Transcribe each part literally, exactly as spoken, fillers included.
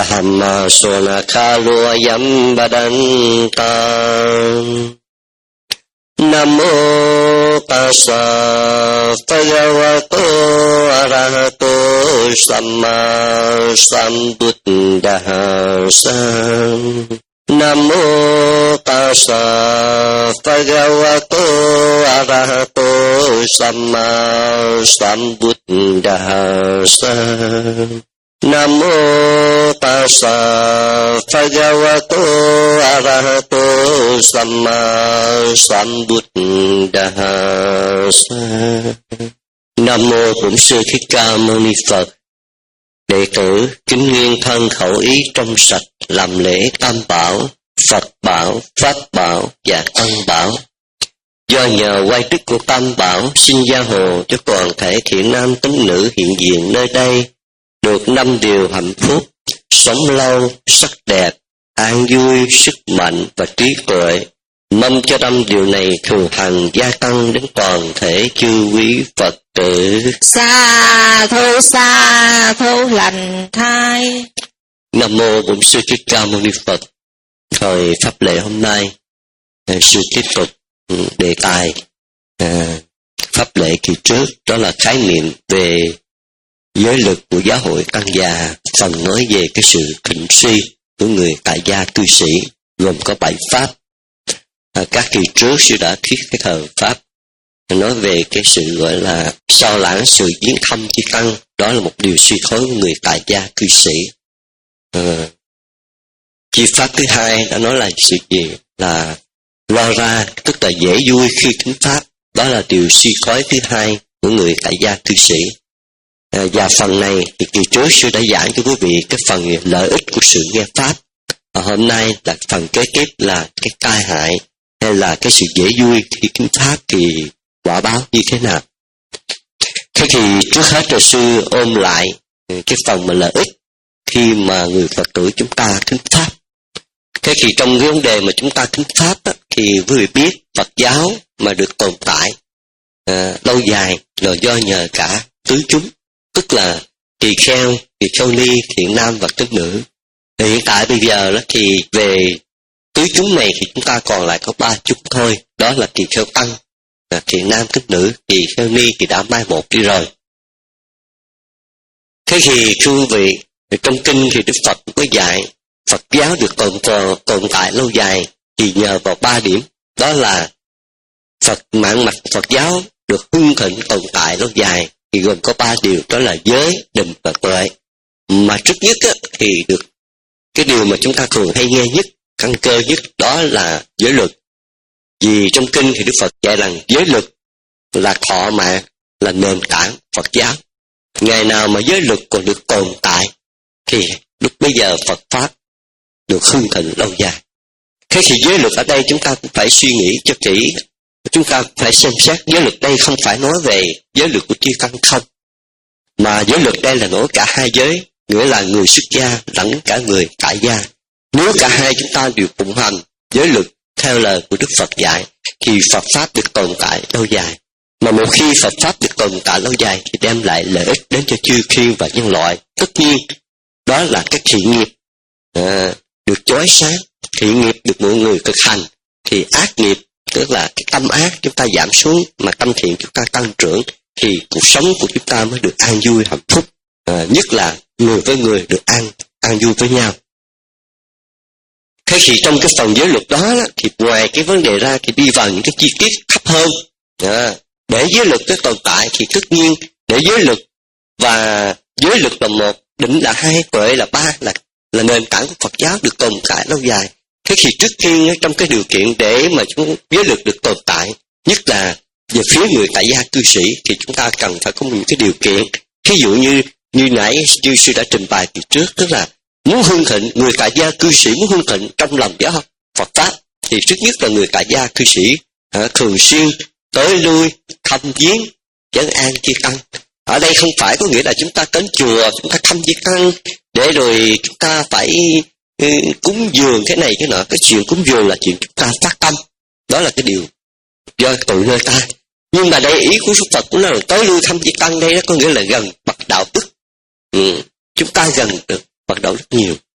Dhamma Sonakha Lua Yam Badanta. Namo Tassa Bhagavato Arahato Samma Sambuddhassa. Namo Tassa Bhagavato Arahato Samma Sambuddhassa. Namo Tassa Bhagavato Arahato Samma Sambuddhassa. Nam mô Bổn Sư Thích Ca Mâu Ni Phật. Đệ tử kính nghiêng thân khẩu ý trong sạch làm lễ Tam Bảo, Phật Bảo, Pháp Bảo và Ân Bảo. Do nhờ quay đức của Tam Bảo xin gia hộ cho toàn thể thiện nam tín nữ hiện diện nơi đây được năm điều hạnh phúc: sống lâu, sắc đẹp, an vui, sức mạnh và trí tuệ. Mong cho năm điều này thường hằng gia tăng đến toàn thể chư quý Phật tử. Sa thô sa thô lành thai. Nam mô Bổn Sư Thích Ca Mâu Ni Phật. Thời pháp lễ hôm nay, sư tiếp tục đề tài à, pháp lễ kỳ trước, đó là khái niệm về giới lực của giáo hội Tăng Già, phần nói về cái sự thịnh suy của người tại gia cư sĩ, gồm có bảy pháp. À, các kỳ trước sư đã thuyết cái thời pháp, nói về cái sự gọi là sao lãng sự viếng thăm chư tăng, đó là một điều suy thoái của người tại gia cư sĩ. À, chi pháp thứ hai đã nói là sự gì? Là lo ra, tức là dễ vui khi thính pháp, đó là điều suy thoái thứ hai của người tại gia cư sĩ. À, và phần này thì kỳ trước sư đã giảng cho quý vị cái phần lợi ích của sự nghe pháp. À, hôm nay là phần kế tiếp là cái tai hại hay là cái sự dễ vui khi thính pháp thì quả báo như thế nào. Thế thì trước hết rồi sư ôm lại cái phần mà lợi ích khi mà người Phật tử chúng ta thính pháp. Thế thì trong cái vấn đề mà chúng ta thính pháp á, thì quý vị biết Phật giáo mà được tồn tại à, lâu dài là do nhờ cả tứ chúng, tức là tỳ kheo, tỳ kheo ni, thiện nam và tín nữ. Thì hiện tại bây giờ đó thì về tứ chúng này thì chúng ta còn lại có ba chúng thôi, đó là tỳ kheo tăng, thiện nam, tín nữ. Tỳ kheo ni thì đã mai một đi rồi. Thế thì thưa quý vị, trong kinh thì Đức Phật có dạy Phật giáo được tồn, tồn, tồn tại lâu dài thì nhờ vào ba điểm, đó là Phật mạng mạch Phật giáo được hưng thịnh tồn tại lâu dài thì gồm có ba điều, đó là giới, định và tuệ. Mà trước nhất á, thì được cái điều mà chúng ta thường hay nghe nhất, căn cơ nhất, đó là giới luật. Vì trong kinh thì Đức Phật dạy rằng giới luật là thọ mạng, là nền tảng Phật giáo. Ngày nào mà giới luật còn được tồn tại thì lúc bây giờ Phật Pháp được hưng thịnh lâu dài. Thế thì giới luật ở đây chúng ta cũng phải suy nghĩ cho kỹ. Chúng ta phải xem xét giới luật đây không phải nói về giới luật của chư tăng không, mà giới luật đây là nói cả hai giới, nghĩa là người xuất gia lẫn cả người tại gia. Nếu cả hai chúng ta đều phụng hành giới luật theo lời của Đức Phật dạy thì Phật Pháp được tồn tại lâu dài. Mà một khi Phật Pháp được tồn tại lâu dài thì đem lại lợi ích đến cho chư thiên và nhân loại. Tất nhiên đó là các thiện nghiệp à, được chói sáng, thiện nghiệp được mọi người thực hành, thì ác nghiệp, tức là cái tâm ác chúng ta giảm xuống mà tâm thiện chúng ta tăng trưởng, thì cuộc sống của chúng ta mới được an vui hạnh phúc, à, nhất là người với người được an an vui với nhau. Thế thì trong cái phần giới luật đó, đó thì ngoài cái vấn đề ra thì đi vào những cái chi tiết thấp hơn. À, để giới luật cái tồn tại thì tất nhiên để giới luật và giới luật là một, định là hai, tuệ là ba, là là nền tảng của Phật giáo được tồn tại lâu dài. Thế thì trước tiên trong cái điều kiện để mà chúng giới luật được tồn tại, nhất là về phía người tại gia cư sĩ, thì chúng ta cần phải có những cái điều kiện. Ví dụ như như nãy như sư đã trình bày từ trước, tức là muốn hưng thịnh, người tại gia cư sĩ muốn hưng thịnh trong lòng giáo Phật Pháp thì trước nhất là người tại gia cư sĩ à, thường xuyên tới lui thăm viếng trấn an chư tăng. Ở đây không phải có nghĩa là chúng ta đến chùa chúng ta thăm chư tăng để rồi chúng ta phải ừ, cúng dường thế này cái nọ. Cái chuyện cúng dường là chuyện chúng ta phát tâm, đó là cái điều do tự nơi ta. Nhưng mà đây ý của Đức Phật cũng là tới lui thăm chư tăng đây đó có nghĩa là gần bậc đạo đức. Ừ, chúng ta gần được bậc đạo đức nhiều.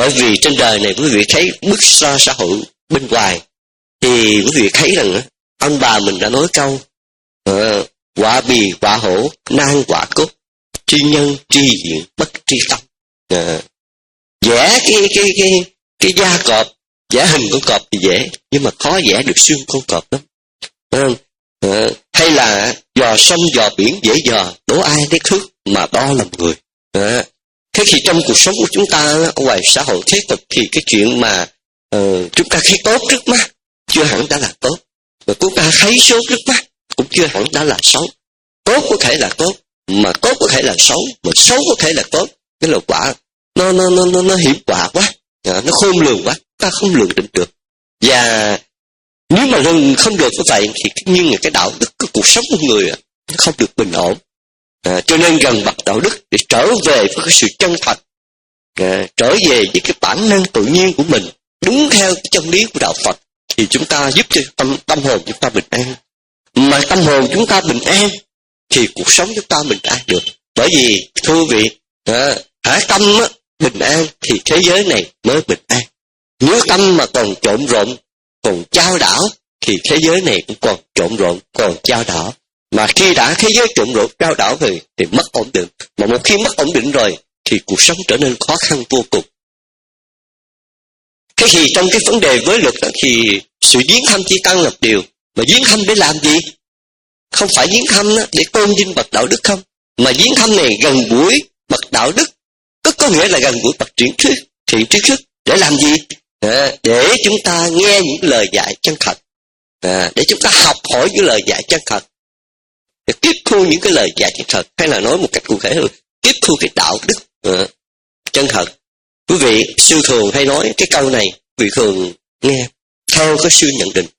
Bởi vì trên đời này quý vị thấy bước ra xã hội bên ngoài thì quý vị thấy rằng ông bà mình đã nói câu uh, quả bì quả hổ nan quả cốt, tri nhân tri diện bất tri tâm. Uh, vẽ cái cái cái cái da cọp, vẽ hình con cọp thì dễ, nhưng mà khó vẽ được xương con cọp lắm. Uh, uh, hay là dò sông dò biển dễ dò, đố ai cái thước mà đo lòng người. Uh, thế thì trong cuộc sống của chúng ta ở ngoài xã hội thế tục thì cái chuyện mà uh, chúng ta thấy tốt trước mắt chưa hẳn đã là tốt, mà chúng ta thấy xấu trước mắt cũng chưa hẳn đã là xấu. Tốt có thể là tốt, mà tốt có thể là xấu, mà xấu có thể là tốt. Cái là quả nó nó nó nó, nó hiểm quả quá, à, nó khôn lường quá, ta không lường định được. Và nếu mà lường không được như vậy thì nhưng là cái đạo đức, cái cuộc sống của người nó không được bình ổn. À, cho nên gần bậc đạo đức để trở về với cái sự chân thật, à, trở về với cái bản năng tự nhiên của mình, đúng theo cái chân lý của đạo Phật, thì chúng ta giúp cho tâm, tâm hồn chúng ta bình an. Mà tâm hồn chúng ta bình an thì cuộc sống chúng ta bình an được. Bởi vì thưa quý vị, à, hả tâm á, bình an thì thế giới này mới bình an. Nếu tâm mà còn trộn rộn, còn chao đảo thì thế giới này cũng còn trộn rộn, còn chao đảo. Mà khi đã thế giới trộn rộn trao đảo rồi thì mất ổn định. Mà một khi mất ổn định rồi thì cuộc sống trở nên khó khăn vô cùng. Thế thì trong cái vấn đề với luật đó, thì sự viếng thăm chi tăng là một điều. Mà viếng thăm để làm gì? Không phải viếng thăm đó, để tôn vinh bậc đạo đức không. Mà viếng thăm này gần gũi bậc đạo đức, có, có nghĩa là gần gũi bậc truyền thuyết, thiện trí thức. Để làm gì? À, để chúng ta nghe những lời dạy chân thật. À, để chúng ta học hỏi những lời dạy chân thật. Để tiếp thu những cái lời dạy chân thật. Hay là nói một cách cụ thể hơn, tiếp thu cái đạo đức à, chân thật. Quý vị, sư thường hay nói cái câu này, quý vị thường nghe theo cái sư nhận định.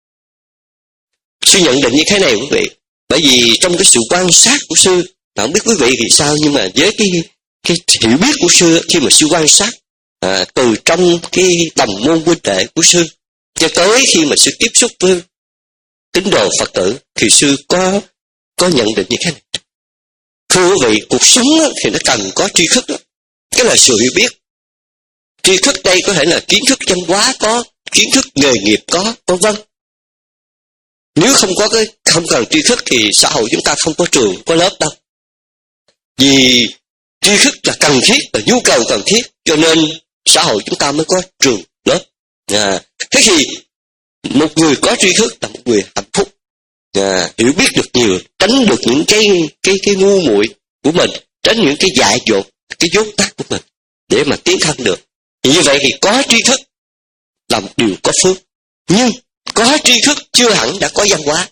Sư nhận định như thế này quý vị, bởi vì trong cái sự quan sát của sư, không biết quý vị thì sao, nhưng mà với cái, cái hiểu biết của sư, khi mà sư quan sát à, từ trong cái đồng môn huynh đệ của sư cho tới khi mà sư tiếp xúc với tín đồ Phật tử, thì sư có có nhận định như thế này. Thưa quý vị, cuộc sống thì nó cần có tri thức đó. Cái là sự hiểu biết. Tri thức đây có thể là kiến thức văn hóa có, kiến thức nghề nghiệp có, vân vân. Nếu không có cái không cần tri thức thì xã hội chúng ta không có trường, có lớp đâu. Vì tri thức là cần thiết, là nhu cầu cần thiết, cho nên xã hội chúng ta mới có trường, lớp. À, thế thì một người có tri thức là một người hạnh phúc, à, hiểu biết được nhiều, tránh được những cái cái cái ngu muội của mình, tránh những cái dại dột, cái dốt nát của mình để mà tiến thân được. Thì như vậy thì có tri thức là một điều có phước, nhưng có tri thức chưa hẳn đã có văn hóa.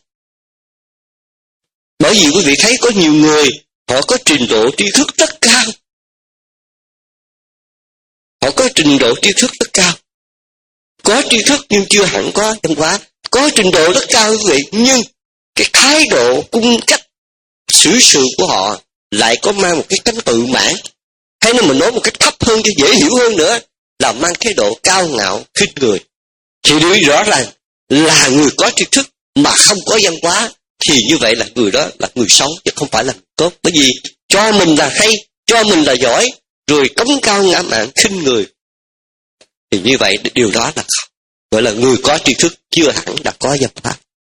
Bởi vì quý vị thấy có nhiều người họ có trình độ tri thức rất cao, họ có trình độ tri thức rất cao, có tri thức nhưng chưa hẳn có văn hóa. Có trình độ rất cao quý vị, nhưng cái thái độ cung cách xử sự của họ lại có mang một cái tánh tự mãn, hay là mình nói một cách thấp hơn cho dễ hiểu hơn nữa, là mang thái độ cao ngạo khinh người. Thì điều rõ ràng là người có tri thức mà không có văn hóa, thì như vậy là người đó là người xấu chứ không phải là người tốt. Bởi vì cho mình là hay, cho mình là giỏi, rồi cống cao ngã mạn khinh người, thì như vậy điều đó là gọi là người có tri thức chưa hẳn đã có văn hóa.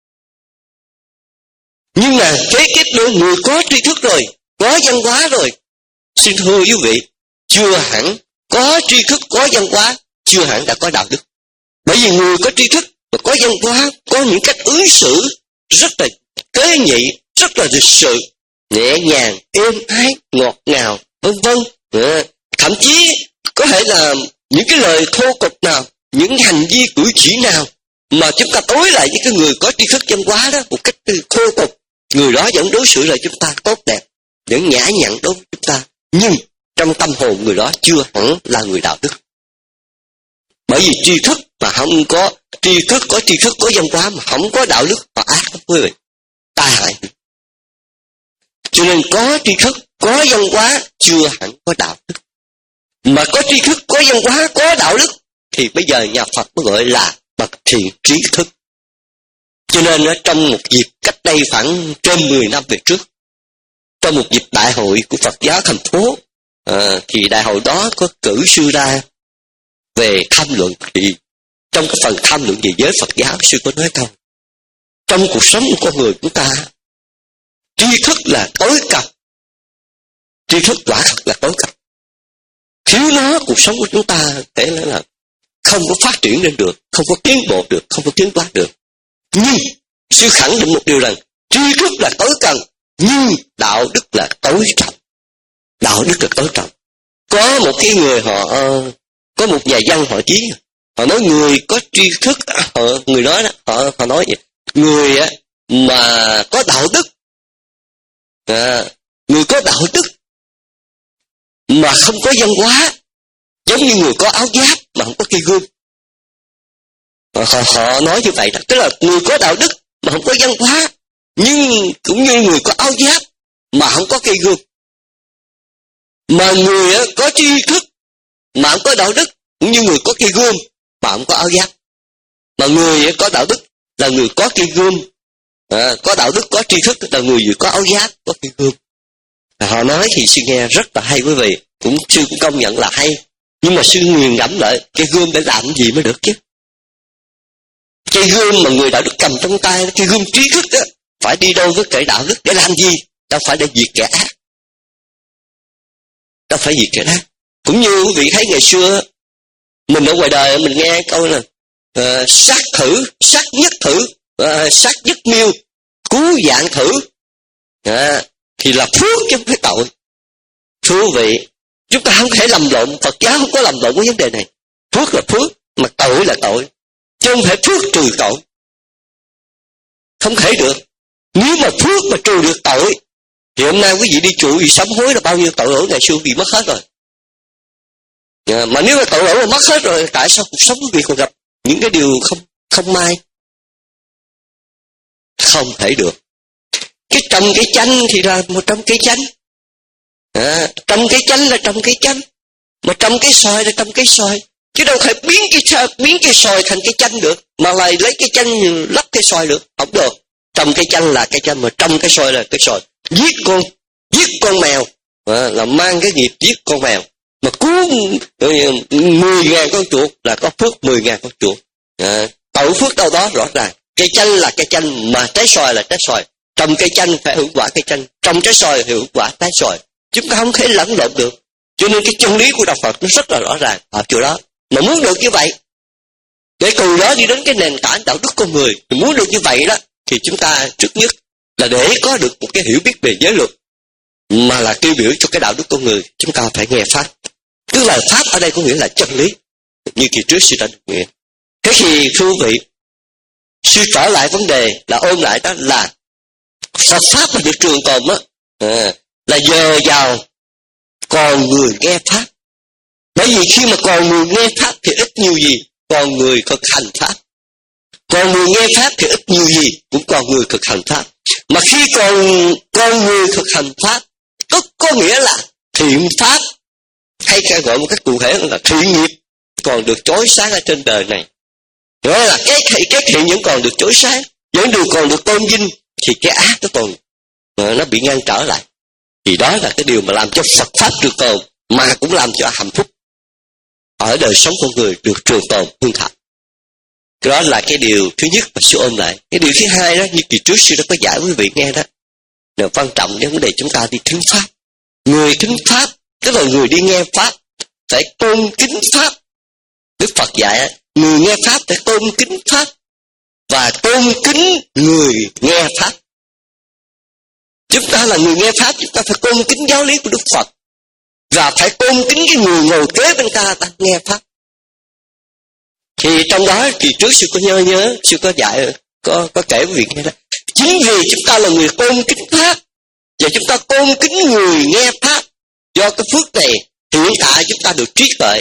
Nhưng mà kế tiếp nữa, người có tri thức rồi, có văn hóa rồi, xin thưa quý vị, chưa hẳn có tri thức, có văn hóa, chưa hẳn đã có đạo đức. Bởi vì người có tri thức và có văn hóa, có những cách ứng xử rất là tế nhị, rất là lịch sự, nhẹ nhàng, êm ái, ngọt ngào, vân vân. À, thậm chí có thể là những cái lời thô tục nào, những hành vi cử chỉ nào mà chúng ta đối lại với cái người có tri thức văn hóa đó một cách thô tục, người đó vẫn đối xử lại chúng ta tốt đẹp, vẫn nhã nhặn đối với chúng ta, nhưng trong tâm hồn người đó chưa hẳn là người đạo đức. Bởi vì tri thức mà không có tri thức, có tri thức có văn hóa mà không có đạo đức, họ ác lắm quý vị, tai hại. Cho nên có tri thức, có văn hóa chưa hẳn có đạo đức. Mà có tri thức, có văn hóa, có đạo đức thì bây giờ nhà Phật mới gọi là bậc thiện trí thức. Cho nên trong một dịp cách đây khoảng trên mười năm về trước, trong một dịp đại hội của Phật giáo thành phố, à, thì đại hội đó có cử sư ra về tham luận thì trong cái phần tham luận về giới Phật giáo, sư có nói câu trong cuộc sống của con người chúng ta, tri thức là tối cần. Tri thức quả thật là tối cần. Thiếu nó, cuộc sống của chúng ta thể là, là không có phát triển lên được, không có tiến bộ được, không có tiến hóa được. Nhưng sư khẳng định một điều rằng tri thức là tối cần, nhưng đạo đức là tối trọng. Đạo đức là tối trọng. Có một cái người họ, có một nhà văn họ chí, họ nói người có tri thức, họ, người nói đó, họ, họ nói vậy, người mà có đạo đức, à, người có đạo đức mà không có văn hóa, giống như người có áo giáp mà không có cây gươm. Họ, họ nói như vậy đó, tức là người có đạo đức mà không có văn hóa, nhưng cũng như người có áo giáp mà không có cây gươm. Mà người có tri thức mà không có đạo đức, cũng như người có cây gươm mà không có áo giáp. Mà người có đạo đức là người có cây gươm, à, có đạo đức, có tri thức là người vừa có áo giáp, có cây gươm. Họ nói thì sư nghe rất là hay quý vị, cũng sư cũng công nhận là hay. Nhưng mà sư nghiền ngẫm lại, cây gươm để làm gì mới được chứ? Cây gươm mà người đạo đức cầm trong tay, cây gươm trí thức á, phải đi đâu với kẻ đạo đức để làm gì? Đâu phải để diệt kẻ ác. Đâu phải diệt kẻ ác. Cũng như quý vị thấy ngày xưa, mình ở ngoài đời mình nghe câu là uh, sát thử, sát nhất thử, uh, sát nhất miêu, cứu dạng thử. À, thì là phước chứ không phải tội. Thưa quý vị, chúng ta không thể lầm lộn, Phật giáo không có lầm lộn với vấn đề này. Phước là phước, mà tội là tội, chứ không phải phước trừ tội. Không thể được. Nếu mà phước mà trừ được tội, thì hôm nay quý vị đi chùa vì sám hối là bao nhiêu tội lỗi ngày xưa bị mất hết rồi. À, mà nếu mà tội lỗi mà mất hết rồi, tại sao cuộc sống quý vị còn gặp những cái điều không không may? Không thể được. Cái trồng cây chanh thì là một trăm cây chanh, à, trồng cây chanh là trồng cây chanh, mà trồng cây xoài là trồng cây xoài, chứ đâu thể biến cái biến cây xoài thành cây chanh được, mà lại lấy cây chanh lấp cây xoài được, không được. Trồng cây chanh là cây chanh, mà trồng cây xoài là cây xoài. Giết con giết con mèo, à, là mang cái nghiệp giết con mèo, mà cứu mười ngàn con chuột là có phước mười ngàn con chuột. À, tội phước đâu đó rõ ràng. Cây chanh là cây chanh, mà trái xoài là trái xoài. Trồng cây chanh phải hưởng quả cây chanh, trồng trái xoài phải hưởng quả trái xoài. Chúng ta không thể lẫn lộn được. Cho nên cái chân lý của đạo Phật nó rất là rõ ràng ở chỗ đó. Mà muốn được như vậy, để từ đó đi đến cái nền tảng đạo đức con người, thì muốn được như vậy đó, thì chúng ta trước nhất là để có được một cái hiểu biết về giới luật, mà là tiêu biểu cho cái đạo đức con người, chúng ta phải nghe Pháp. Tức là Pháp ở đây có nghĩa là chân lý, như kỳ trước sư đã được nghĩa. Thế thì thưa quý vị, sư trở lại vấn đề là ôm lại đó là Phật Pháp mà được trường tồn đó, à, là nhờ vào còn người nghe Pháp. Bởi vì khi mà còn người nghe Pháp thì ít nhiều gì còn người thực hành Pháp. Còn người nghe Pháp thì ít nhiều gì cũng còn người thực hành Pháp. Mà khi còn con người thực hành Pháp, tức có nghĩa là thiện Pháp, hay gọi một cách cụ thể là thiện nghiệp, còn được chói sáng ở trên đời này. Đó là cái, cái thiện vẫn còn được chói sáng, vẫn được còn được tôn vinh, thì cái ác nó còn nó bị ngăn trở lại. Thì đó là cái điều mà làm cho Phật Pháp trường tồn, mà cũng làm cho hạnh phúc ở đời sống con người được trường tồn hương thạnh. Đó là cái điều thứ nhất mà sư ôm lại. Cái điều thứ hai đó, như kỳ trước sư đã có giải quý vị nghe đó, là quan trọng đến vấn đề chúng ta đi thính Pháp. Người thính Pháp, tức là người đi nghe Pháp, phải tôn kính Pháp. Đức Phật dạy, người nghe Pháp phải tôn kính Pháp, và tôn kính người nghe Pháp. Chúng ta là người nghe Pháp, chúng ta phải tôn kính giáo lý của Đức Phật, và phải tôn kính cái người ngồi kế bên ta, ta nghe Pháp. Thì trong đó kỳ trước sư có nhớ nhớ, sư có dạy, có có kể với vị nghe đó. Chính vì chúng ta là người tôn kính Pháp, và chúng ta tôn kính người nghe Pháp, do cái phước này hiện tại chúng ta được trí tuệ.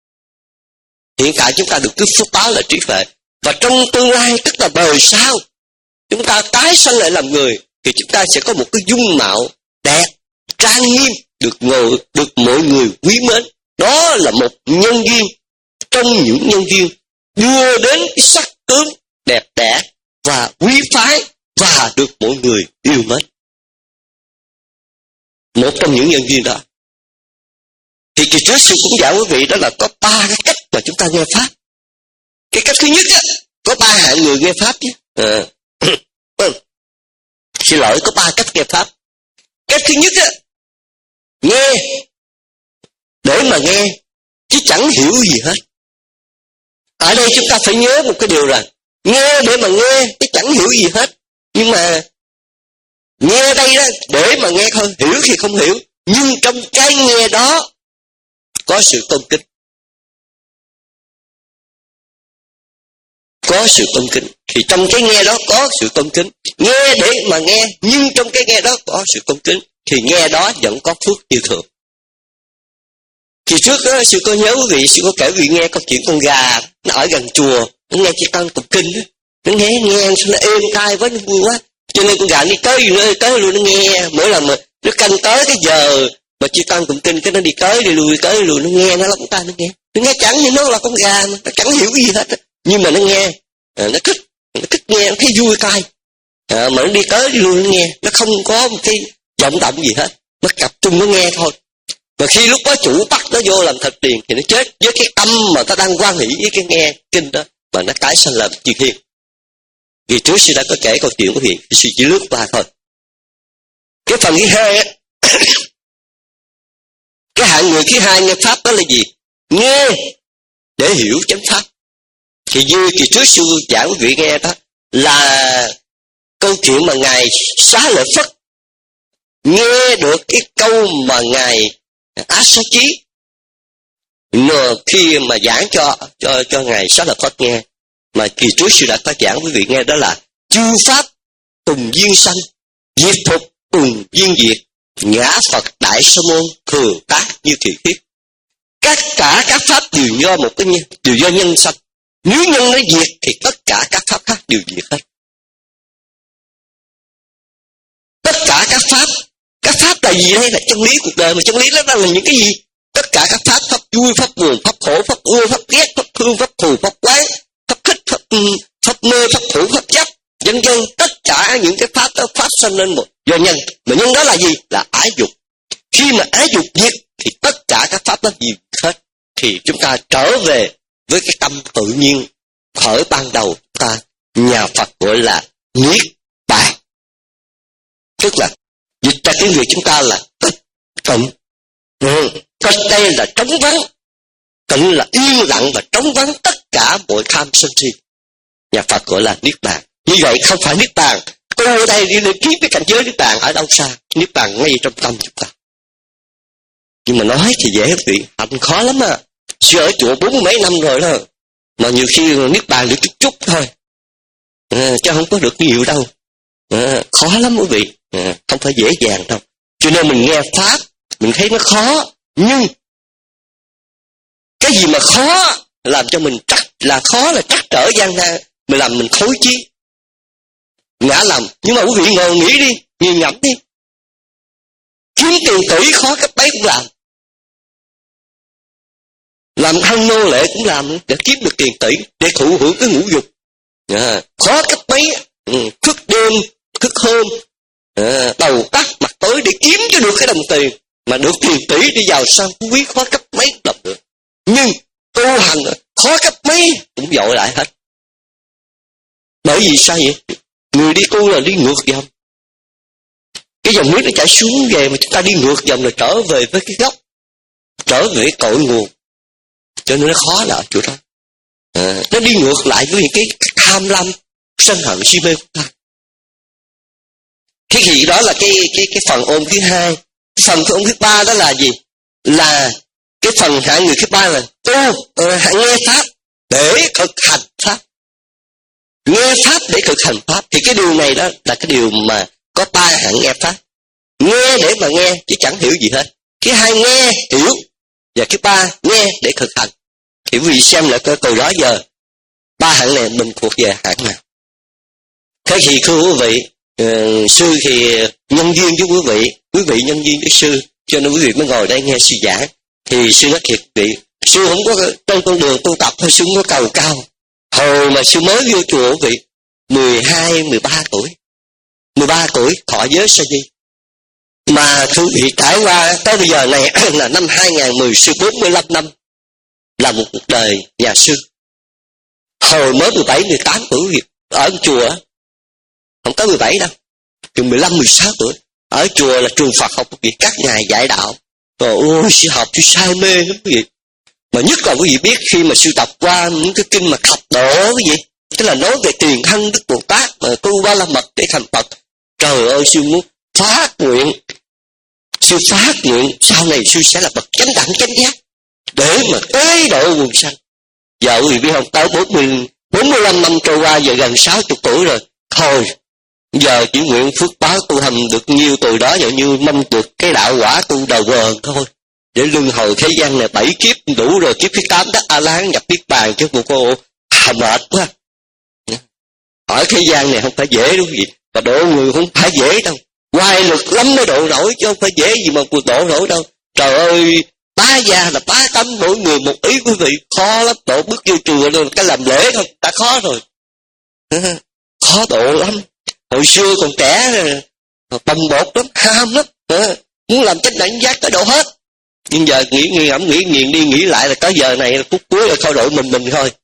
Hiện tại chúng ta được cái phước báo là trí tuệ. Và trong tương lai, tức là đời sau, chúng ta tái sanh lại làm người, thì chúng ta sẽ có một cái dung mạo đẹp, trang nghiêm, được ngồi, được mọi người quý mến. Đó là một nhân duyên trong những nhân duyên đưa đến cái sắc tướng đẹp đẽ và quý phái, và được mọi người yêu mến. Một trong những nhân duyên đó. Thì kỳ trước sư cũng dạy quý vị đó là có ba cái cách mà chúng ta nghe Pháp. Cái cách thứ nhất á, có ba hạng người nghe Pháp chứ. À. Xin lỗi, có ba cách nghe Pháp. Cách thứ nhất á, nghe để mà nghe, chứ chẳng hiểu gì hết. Ở đây chúng ta phải nhớ một cái điều rằng, nghe để mà nghe, chứ chẳng hiểu gì hết. Nhưng mà, nghe đây đó, để mà nghe thôi, hiểu thì không hiểu. Nhưng trong cái nghe đó, có sự tôn kính. Có sự tôn kính. Thì trong cái nghe đó có sự tôn kính. Nghe để mà nghe, nhưng trong cái nghe đó có sự tôn kính. Thì nghe đó vẫn có phước yêu thương. Thì trước đó, sư có nhớ quý vị, sư có kể quý vị nghe câu chuyện con gà, nó ở gần chùa, nó nghe chị tăng tụng kinh đó. Nó nghe, nghe, nó êm tai quá, nó vui quá. Cho nên con gà đi tới, nó tới luôn, nó nghe. Mỗi lần mà nó canh tới cái giờ mà chị tăng tụng kinh, cái nó đi tới, đi lui, tới, đi lui, nó nghe, nó lắm ta, nó nghe. Nó nghe chẳng như nó là con gà mà, nó chẳng hiểu cái gì hết. Nhưng mà nó nghe, à, nó thích, nó thích nghe, nó thấy vui tai. À, mà nó đi tới, đi lui, nó nghe. Nó không có một cái vọng động gì hết. Nó tập trung nó nghe thôi. Và khi lúc đó chủ bắt nó vô làm thật tiền thì nó chết với cái tâm mà ta đang quan hỷ với cái nghe kinh đó, mà nó tái sanh làm chư thiên. Vì trước sư đã có kể câu chuyện của Huyền, sư chỉ lướt qua thôi. Cái phần thứ hai á, cái hạng người thứ hai nghe Pháp đó là gì? Nghe để hiểu chánh Pháp. Thì như kỳ trước sư giảng quý vị nghe đó là câu chuyện mà Ngài Xá Lợi Phất nghe được cái câu mà Ngài Á Xá Chí khi mà giảng cho cho cho Ngài Xá Lợi Phất nghe, mà kỳ trước sư đã có giảng quý vị nghe, đó là chư pháp tùng duyên sanh, diệt phục tùng duyên diệt, ngã Phật đại sa môn thường tác như thị thiết. Tất cả các pháp đều do một cái nhân, đều do nhân sanh. Nếu nhân nó diệt thì tất cả các pháp khác đều diệt hết. Tất cả các pháp, các pháp là gì đây? Là chân lý cuộc đời, mà chân lý đó là những cái gì? Tất cả các pháp, pháp vui, pháp buồn, pháp khổ, pháp ưa, pháp ghét, pháp thương, pháp thù, pháp quán, pháp thích, pháp, pháp mê, pháp thủ, pháp chấp, vân vân. Tất cả những cái pháp đó phát sinh lên một do nhân. Mà nhân đó là gì? Là ái dục. Khi mà ái dục diệt thì tất cả các pháp đó diệt hết. Thì chúng ta trở về với cái tâm tự nhiên khởi ban đầu ta, nhà Phật gọi là niết bàn. Tức là dịch ra tiếng Việt chúng ta là tịch tịnh. Ừ, tịch đây là trống vắng, tịnh là yên lặng và trống vắng tất cả mọi tham sân si. Nhà Phật gọi là niết bàn. Như vậy không phải niết bàn tu ở đây đi lên kiếm cái cảnh giới niết bàn ở đâu xa, niết bàn ngay trong tâm chúng ta. Nhưng mà nói thì dễ vị, hạnh khó lắm à. Sư ở chùa bốn mấy năm rồi đó, mà nhiều khi niết bàn được chút chút thôi, à, chứ không có được nhiều đâu. À, khó lắm quý vị, à, không phải dễ dàng đâu. Cho nên mình nghe Pháp, mình thấy nó khó, nhưng cái gì mà khó làm cho mình trắc, là khó là trắc trở gian nan, mình làm mình thối chí, ngã lầm. Nhưng mà quý vị ngồi nghĩ đi, nghiền ngẫm đi, kiếm tiền tỷ khó cấp bấy cũng làm, làm thân nô lệ cũng làm để kiếm được tiền tỷ, để thụ hưởng cái ngũ dục. À, khó cấp mấy, ừ, thức đêm, thức hôm, à, đầu tắt mặt tối để kiếm cho được cái đồng tiền, mà được tiền tỷ đi vào sang phú quý khó cấp mấy cũng làm được. Nhưng tu hành khó cấp mấy cũng dội lại hết. Bởi vì sao vậy? Người đi tu là đi ngược dòng. Cái dòng nước nó chảy xuống về mà chúng ta đi ngược dòng là trở về với cái gốc, trở về cội nguồn. Cho nên nó khó là ở chỗ đó. À, nó đi ngược lại với cái tham lam, sân hận, si mê của ta. Cái gì đó là cái cái cái phần ôm thứ hai. Cái phần ôm thứ ba đó là gì? Là cái phần hạng người thứ ba là tu, uh, nghe Pháp để thực hành Pháp. Nghe Pháp để thực hành Pháp. Thì cái điều này đó là cái điều mà có ba hạng nghe Pháp. Nghe để mà nghe chứ chẳng hiểu gì hết. Cái hai nghe hiểu, và cái ba nghe để thực hành. Thì quý vị xem lại cái câu đó giờ, ba hạng này mình thuộc về hạng nào? Thế thì thưa quý vị, uh, sư thì nhân duyên với quý vị, quý vị nhân duyên với sư, cho nên quý vị mới ngồi đây nghe sư giảng. Thì sư nói thiệt vị, sư không có trong con đường tu tập thôi, sư không có cầu cao. Hồi mà sư mới vô chùa quý vị, mười hai, mười ba tuổi, mười ba tuổi thọ giới sa di. Mà thưa vị trải qua tới bây giờ này là năm hai nghìn mười, sư bốn mươi lăm năm. là một cuộc đời nhà sư. Hồi mới mười bảy, mười tám tuổi ở chùa, không có mười bảy đâu, chừng mười lăm, mười sáu tuổi, ở chùa là trường Phật học việc các ngài dạy đạo. Rồi ôi, sư học sư say mê lắm quý vị. Mà nhất là quý vị biết khi mà sư đọc qua những cái kinh mà thập độ cái gì, tức là nói về tiền thân Đức Bồ Tát mà tu ba la mật để thành Phật. Trời ơi, sư muốn phát nguyện, sư phát nguyện sau này sư sẽ là bậc chánh đẳng chánh giác để mà tế độ quần sanh. Giờ quý vị biết không, tới bốn mươi, bốn mươi lăm năm trôi qua, giờ gần sáu mươi tuổi rồi. Thôi, giờ chỉ nguyện phước báo tu hành được nhiêu từ đó, giờ như mong được cái đạo quả tu đầu vờn thôi. Để luân hồi thế gian này bảy kiếp đủ rồi, kiếp thứ tám đắc A La Hán nhập niết bàn chứ một cô hà mệt quá. Ở thế gian này không phải dễ đúng gì, và độ người không phải dễ đâu. Hoài lực lắm mới độ nổi chứ không phải dễ gì mà độ nổi đâu. Trời ơi, bá gia là bá tánh, mỗi người một ý quý vị, khó lắm. Độ bước vô chùa rồi cái làm lễ thôi đã khó rồi. Khó độ lắm. Hồi xưa còn trẻ bồng bột lắm, ham lắm, muốn làm chánh đẳng giác tới độ hết. Nhưng giờ nghĩ nghĩ ngẫm nghĩ nghiền đi nghĩ lại là tới giờ này phút cuối là thôi độ mình mình thôi.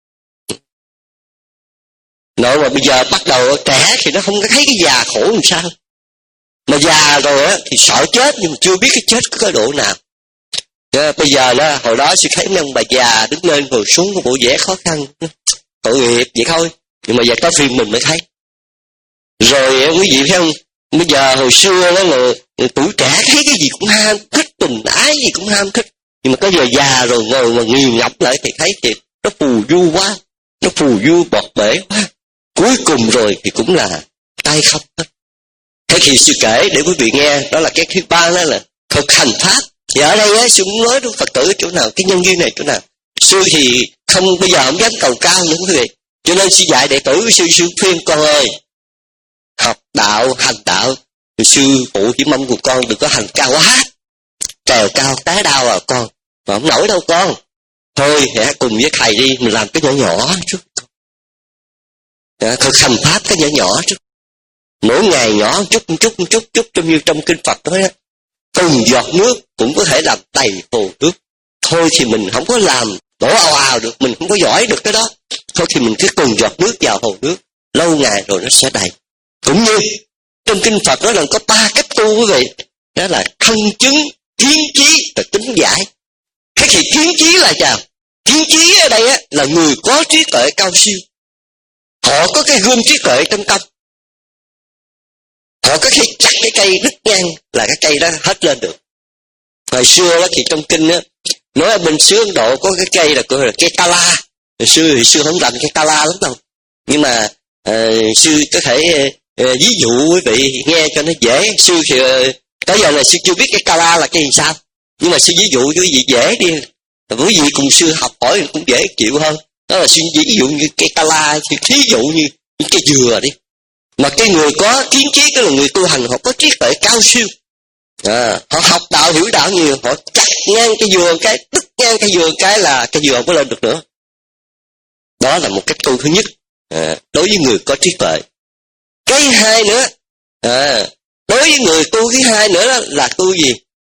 Nội mà bây giờ bắt đầu trẻ thì nó không có thấy cái già khổ làm sao. Mà già rồi á thì sợ chết nhưng mà chưa biết cái chết có cái độ nào. Nên bây giờ đó, hồi đó sư thấy mấy ông bà già đứng lên ngồi xuống có bộ vẻ khó khăn, tội nghiệp vậy thôi. Nhưng mà giờ có phim mình mới thấy. Rồi quý vị thấy không? Bây giờ hồi xưa đó là tuổi trẻ thấy cái gì cũng ham thích, tình ái gì cũng ham thích. Nhưng mà có giờ già rồi ngồi mà nghiền ngẫm lại thì thấy thì nó phù du quá, nó phù du bọt bể quá. Cuối cùng rồi thì cũng là tay không hết. Thế thì sư kể để quý vị nghe, đó là cái thứ ba đó là thực hành pháp. Thì ở đây á, sư muốn nói với Phật tử chỗ nào, cái nhân duyên này chỗ nào. Sư thì không bây giờ không dám cầu cao nữa quý vị. Cho nên sư dạy đệ tử sư sư khuyên con ơi, học đạo, hành đạo, sư phụ chỉ mong của con đừng có hành cao quá, trèo cao té đau à con, mà không nổi đâu con. Thôi hãy cùng với thầy đi, mình làm cái nhỏ nhỏ chút. Thực hành pháp cái nhỏ nhỏ chút. Mỗi ngày nhỏ chút chút chút chút trong như trong kinh Phật đó, từng giọt nước cũng có thể làm đầy hồ nước. Thôi thì mình không có làm đổ ào ào được, mình không có giỏi được cái đó. Thôi thì mình cứ cùng giọt nước vào hồ nước, lâu ngày rồi nó sẽ đầy. Cũng như trong kinh Phật đó là có ba cách tu quý vị, đó là thân chứng, kiến trí và tính giải. Thế thì kiến trí là sao? Kiến trí ở đây á, là người có trí tuệ cao siêu. Họ có cái gươm trí tuệ trong tâm. Họ có khi chặt cái cây đứt ngang là cái cây đó hết lên được. Hồi xưa đó thì trong kinh á, nói ở bên xứ Ấn Độ có cái cây là gọi là cây Tala. Hồi xưa thì sư không rành cây Tala lắm đâu. Nhưng mà uh, sư có thể uh, ví dụ quý vị nghe cho nó dễ. Sư thì uh, tới giờ là sư chưa biết cái Tala là cái gì sao. Nhưng mà sư ví dụ cho quý vị dễ đi. Quý vị cùng sư học hỏi cũng dễ chịu hơn. Đó là sư ví dụ như cây Tala, thí dụ như những cây dừa đi. Mà cái người có kiến trí, cái là người tu hành, họ có trí tuệ cao siêu. À, họ học đạo hiểu đạo nhiều, họ chặt ngang cái dừa cái, đứt ngang cái dừa cái là cái dừa không có lên được nữa. Đó là một cách tu thứ nhất, à, đối với người có trí tuệ. Cái hai nữa, à, đối với người tu thứ hai nữa đó là tu gì?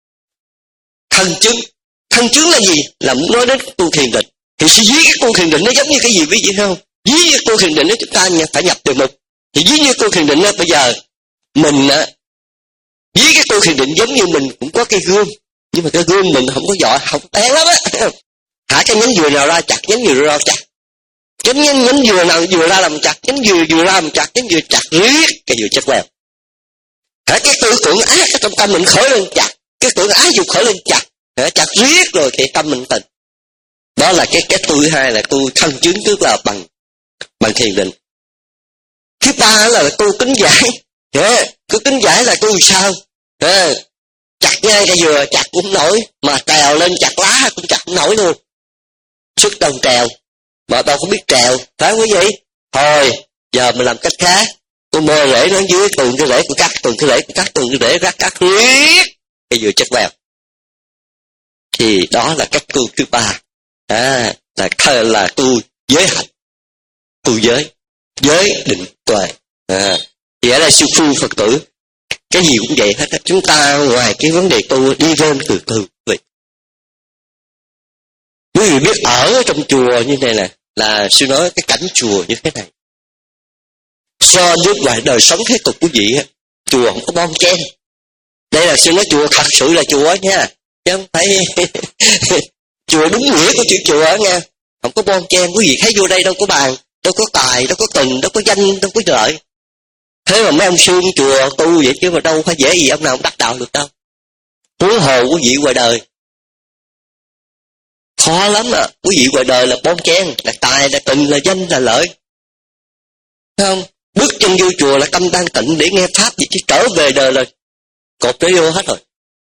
Thân chứng. Thân chứng là gì? Là muốn nói đến tu thiền định. Thì suy dí cái tu thiền định nó giống như cái gì quý vị không? Dí cái tu thiền định đó chúng ta phải nhập đề mục. Thì dí như tu thiền định đó, bây giờ mình á, dí cái tu thiền định giống như mình cũng có cái gươm, nhưng mà cái gươm mình không có giỏi, không bén lắm á. Hả, cái nhánh dừa nào ra chặt, nhánh dừa ra chặt. Cái nhánh, nhánh dừa nào dừa ra làm chặt, nhánh dừa dừa ra làm chặt, nhánh dừa chặt riết cái dừa chết queo. Hả, cái tư tưởng ác trong tâm mình khởi lên chặt, cái tưởng ái dục khởi lên chặt, hả, chặt riết rồi thì tâm mình tình. Đó là cái cái tu thứ hai là tu thân chứng, tức là bằng bằng thiền định. Thứ ba là tu tính giải. Yeah. Cứ tính giải là tu sao? Yeah. Chặt ngay cây dừa chặt cũng không nổi, mà trèo lên chặt lá cũng chặt không nổi luôn. Sức đồng trèo, mà đâu có biết trèo, phải không quý vị? Thôi, giờ mình làm cách khác. Tôi mơ rễ nó dưới, tuần cái rễ của cắt, tuần cái rễ của cắt, tuần cái rễ cắt cắt riết cây dừa chết queo. Thì đó là cách tu thứ ba. À, là thơ là tu giới hạnh, tu giới, giới định tuệ. À, thì ở đây sư phu Phật tử cái gì cũng vậy hết. Chúng ta ngoài cái vấn đề tu đi lên từ từ vậy. Quý vị biết ở trong chùa như này nè, là sư nói cái cảnh chùa như thế này. So với ngoài đời sống thế tục quý vị, chùa không có bon chen. Đây là sư nói chùa thật sự là chùa nha, chứ không phải chùa đúng nghĩa của chữ chùa nha. Không có bon chen, quý vị thấy vô đây đâu có bàn, đâu có tài, đâu có tình, đâu có danh, đâu có lợi. Thế mà mấy ông sư chùa tu vậy chứ mà đâu phải dễ gì ông nào cũng đắc đạo được đâu. Huống hồ quý vị ngoài đời khó lắm à. Quý vị ngoài đời là bon chen, là tài, là tình, là danh, là lợi. Thấy không? Bước chân vô chùa là tâm đang tịnh để nghe pháp vậy, chứ trở về đời là cột tới vô hết rồi.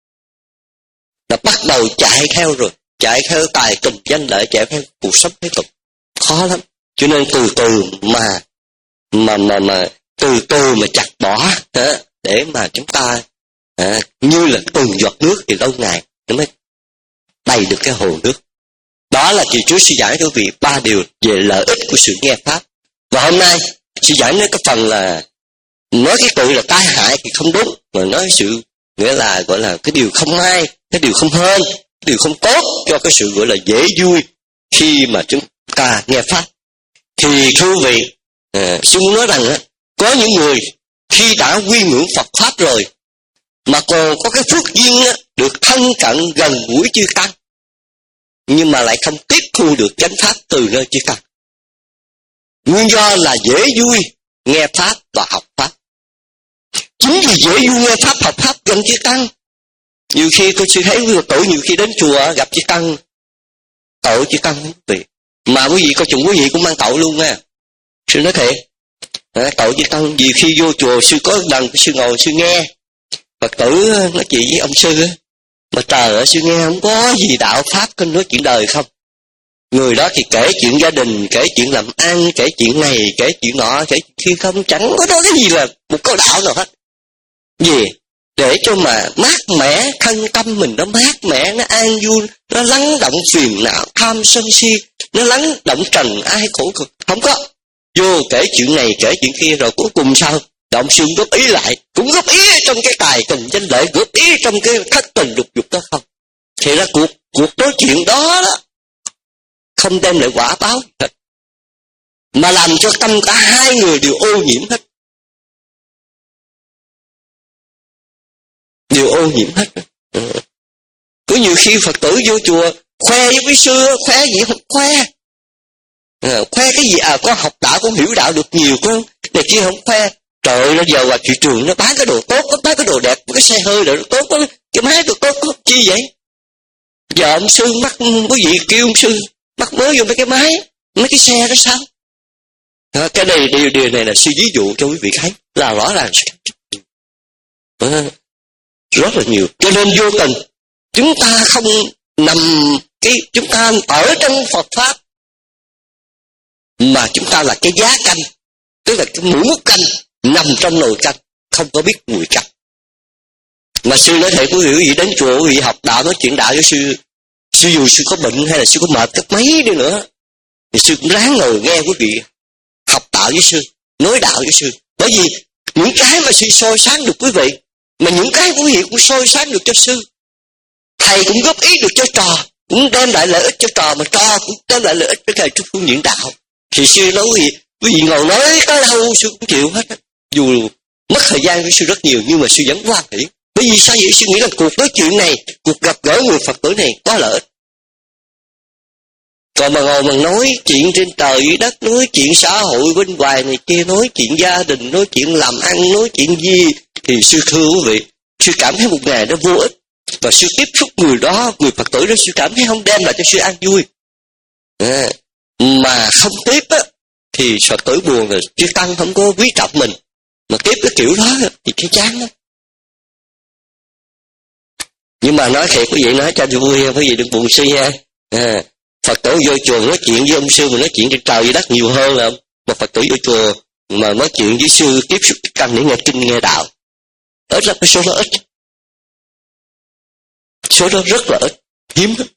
Là bắt đầu chạy theo rồi, chạy theo tài tình danh lợi, chạy theo cuộc sống thế tục. Khó lắm. Cho nên từ từ mà mà mà mà từ từ mà chặt bỏ à, để mà chúng ta à, như là từng giọt nước thì lâu ngày nó mới đầy được cái hồ nước. Đó là kỳ trước sư giải quý vị ba điều về lợi ích của sự nghe pháp. Và hôm nay sư giải nói cái phần là nói cái tự là tai hại thì không đúng, mà nói sự nghĩa là gọi là cái điều không hay, cái điều không hên, cái điều không tốt cho cái sự gọi là dễ vui khi mà chúng ta nghe pháp. Thì thưa quý vị, à, sư muốn nói rằng á, có những người khi đã quy ngưỡng Phật pháp rồi mà còn có cái phước duyên á, được thân cận gần gũi chư tăng, nhưng mà lại không tiếp thu được chánh pháp từ nơi chư tăng. Nguyên do là dễ vui nghe pháp và học pháp. Chính vì dễ vui nghe pháp học pháp gần chư tăng. Nhiều khi tôi sư thấy quý Phật tử nhiều khi đến chùa gặp chư tăng, tội chư tăng quý vị. Mà quý vị coi chừng quý vị cũng mang tội luôn nha. Sư nói thiệt, à, tội chư tăng. Vì khi vô chùa sư có lần sư ngồi sư nghe Phật tử nói chuyện với ông sư á, mà trời ơi sư nghe không có gì đạo pháp, có nói chuyện đời không. Người đó thì kể chuyện gia đình, kể chuyện làm ăn, kể chuyện này, kể chuyện nọ, kể chuyện kia không, chẳng có nói cái gì là một câu đạo nào hết. Vì để cho mà mát mẻ, thân tâm mình nó mát mẻ, nó an vui, nó lắng động phiền não, tham sân si, nó lắng động trần ai khổ cực. Không có. Vô kể chuyện này, kể chuyện kia rồi cuối cùng sao? Động sư góp ý lại, cũng góp ý trong cái tài tình danh lợi, góp ý trong cái thất tình lục dục đó không. Thì ra cuộc, cuộc nói chuyện đó đó, không đem lại quả báo hết, mà làm cho tâm cả hai người đều ô nhiễm hết. Đều ô nhiễm hết. Ừ. Có nhiều khi Phật tử vô chùa khoe với quý sư, khoe gì không khoe. À, khoe cái gì à, có học đạo, có hiểu đạo được nhiều, có này kia không khoe. Trời ơi, giờ ngoài thị trường nó bán cái đồ tốt, nó bán cái đồ đẹp, cái xe hơi đồ tốt, cái máy đồ tốt, có chi vậy? Giờ ông sư mắc, quý vị kêu ông sư mắc mới vô mấy cái máy, mấy cái xe đó sao? À, cái này điều, điều này là sư ví dụ cho quý vị thấy là rõ ràng à, rất là nhiều. Cho nên vô tình chúng ta không nằm cái chúng ta ở trong Phật pháp, mà chúng ta là cái giá canh, tức là cái muỗng canh nằm trong nồi canh, không có biết mùi canh. Mà sư nói thầy quý vị đến chùa quý vị học đạo, nói chuyện đạo với sư, sư dù sư có bệnh hay là sư có mệt các mấy đi nữa thì sư cũng ráng ngồi nghe quý vị học đạo với sư, nói đạo với sư. Bởi vì những cái mà sư soi sáng được quý vị, mà những cái quý vị cũng soi sáng được cho sư. Thầy cũng góp ý được cho trò, cũng đem lại lợi ích cho trò, mà trò cũng đem lại lợi ích cho thầy trong phương diện đạo. Thì sư nói quý vị, quý vị ngồi nói tới đâu sư cũng chịu hết. Dù mất thời gian của sư rất nhiều nhưng mà sư vẫn hoan hỷ. Bởi vì sao vậy? Sư nghĩ là cuộc nói chuyện này, cuộc gặp gỡ người Phật tử này có lợi ích. Còn mà ngồi mà nói chuyện trên trời dưới đất, nói chuyện xã hội bên ngoài này kia, nói chuyện gia đình, nói chuyện làm ăn, nói chuyện gì, thì sư thưa quý vị, sư cảm thấy một ngày nó vô ích. Và sư tiếp xúc người đó, người Phật tử đó, sư cảm thấy không đem lại cho sư an vui. À, mà không tiếp á, thì Phật tử buồn rồi, chư tăng không có quý trọng mình. Mà tiếp cái kiểu đó thì thấy chán lắm. Nhưng mà nói thiệt quý vị, nói cho vui, quý vị đừng buồn sư nha. À, Phật tử vô chùa nói chuyện với ông sư, mà nói chuyện trên trời dưới đất nhiều hơn là một Phật tử vô chùa mà nói chuyện với sư tiếp xúc tăng để nghe kinh nghe đạo. Ít lắm, cái số đó ít. Số đó rất là ít, hiếm lắm.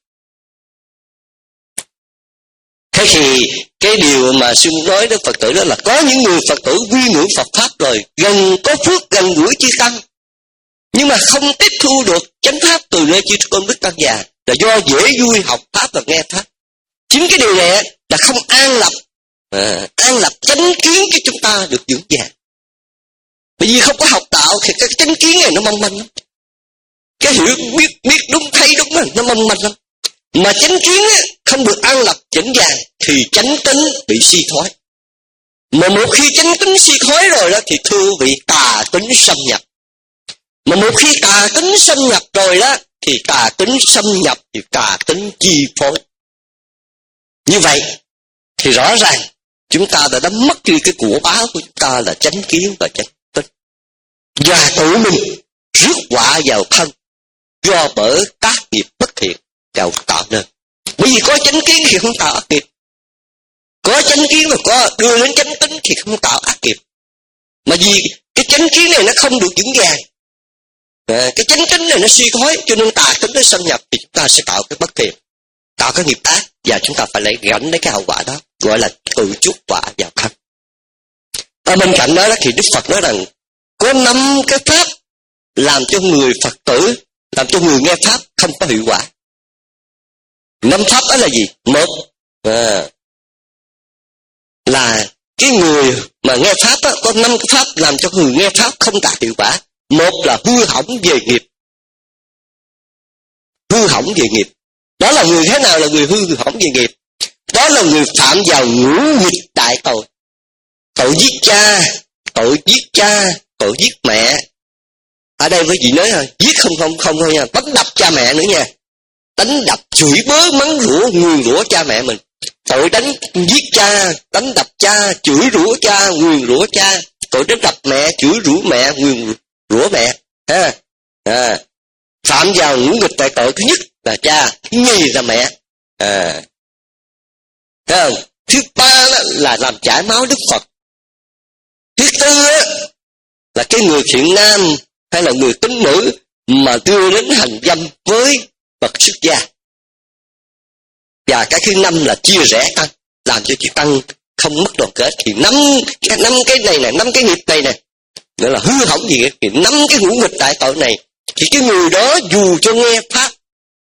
Thế thì cái điều mà sư muốn nói đến Phật tử đó là có những người Phật tử quy ngưỡng Phật pháp rồi, gần có phước gần gũi chư tăng, nhưng mà không tiếp thu được chánh pháp từ nơi chư con đức tăng già, là do dễ vui học pháp và nghe pháp. Chính cái điều này là không an lập, à, an lập chánh kiến cho chúng ta được vững vàng. Bởi vì không có học đạo thì cái chánh kiến này nó mong manh lắm. Cái hiểu biết biết đúng thấy đúng là nó mong manh lắm. Mà chánh kiến á, không được an lập vững vàng thì chánh tính bị suy thoái. Mà một khi chánh tính suy thoái rồi đó thì thưa vị tà tính xâm nhập. Mà một khi tà tính xâm nhập rồi đó thì tà tính xâm nhập thì tà tính chi phối. Như vậy thì rõ ràng chúng ta đã, đã mất đi cái của báo của chúng ta là chánh kiến và chánh tính. Và tự mình rước họa vào thân do bởi các nghiệp bất thiện vào tạo nên. Bởi vì có chánh kiến thì không tạo ác nghiệp. Có chánh kiến và có đưa đến chánh tính thì không tạo ác nghiệp. Mà vì cái chánh kiến này nó không được vững vàng, à, cái chánh tính này nó suy thoái, cho nên tà tính nó xâm nhập thì chúng ta sẽ tạo cái bất thiện, tạo cái nghiệp ác, và chúng ta phải lấy gánh lấy cái hậu quả đó, gọi là tự chuốc họa vào thân. Ở bên cạnh đó, đó thì Đức Phật nói rằng có năm cái pháp làm cho người Phật tử, làm cho người nghe pháp không có hiệu quả. Năm pháp đó là gì? Một à, là cái người mà nghe pháp đó, có năm cái pháp làm cho người nghe pháp không đạt hiệu quả. Một là hư hỏng về nghiệp. Hư hỏng về nghiệp. Đó là người thế nào là người hư hỏng về nghiệp? Đó là người phạm vào ngũ nghịch đại tội. Tội giết cha, tội giết cha, tội giết mẹ. Ở đây với chị nói là giết không không không thôi nha, đánh đập cha mẹ nữa nha. Đánh đập, chửi bới, mắng rủa, nguyền rủa cha mẹ mình. Tội đánh giết cha, đánh đập cha, chửi rủa cha, nguyền rủa cha. Tội đánh đập mẹ, chửi rủa mẹ, nguyền rủa mẹ. Ha. À. Phạm vào ngũ nghịch đại tội thứ nhất là cha, thứ nhì là mẹ. À. Thấy không? Thứ ba là làm chảy máu Đức Phật. Thứ tư á, là cái người thiện nam hay là người tín nữ mà đưa đến hành dâm với bậc xuất gia. Và cái thứ năm là chia rẽ tăng, làm cho chị tăng không mất đoàn kết. Thì năm cái năm cái này này, năm cái nghiệp này này, nghĩa là hư hỏng gì thì năm cái ngũ nghịch đại tội này, thì cái người đó dù cho nghe pháp,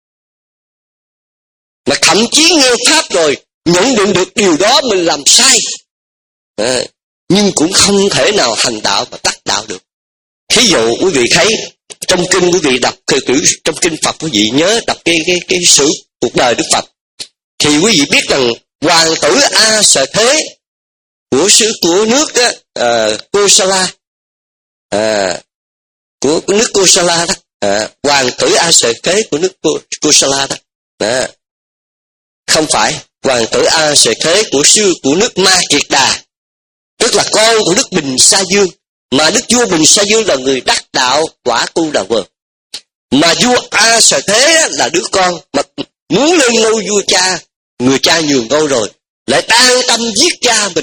mà thậm chí nghe pháp rồi nhận định được điều đó mình làm sai, à, nhưng cũng không thể nào hành đạo và đắc đạo được. Thí dụ quý vị thấy trong kinh, quý vị đọc trong kinh Phật, quý vị nhớ đọc cái cái cái sử cuộc đời Đức Phật, thì quý vị biết rằng hoàng tử A Sở Thế của xứ của nước á, uh, Kosala, à, của, của nước Kosala đó, à, hoàng tử A Sở Thế của nước Kosala đó, à, không phải hoàng tử A Sở Thế của xứ của nước Ma Kiệt Đà, tức là con của Đức Bình Sa Dương, mà Đức vua Bình Sa Dương là người đắc đạo quả tu đà vờ, mà vua A Sở Thế là đứa con mà muốn lên ngôi vua cha, người cha nhường ngôi rồi lại tan tâm giết cha mình,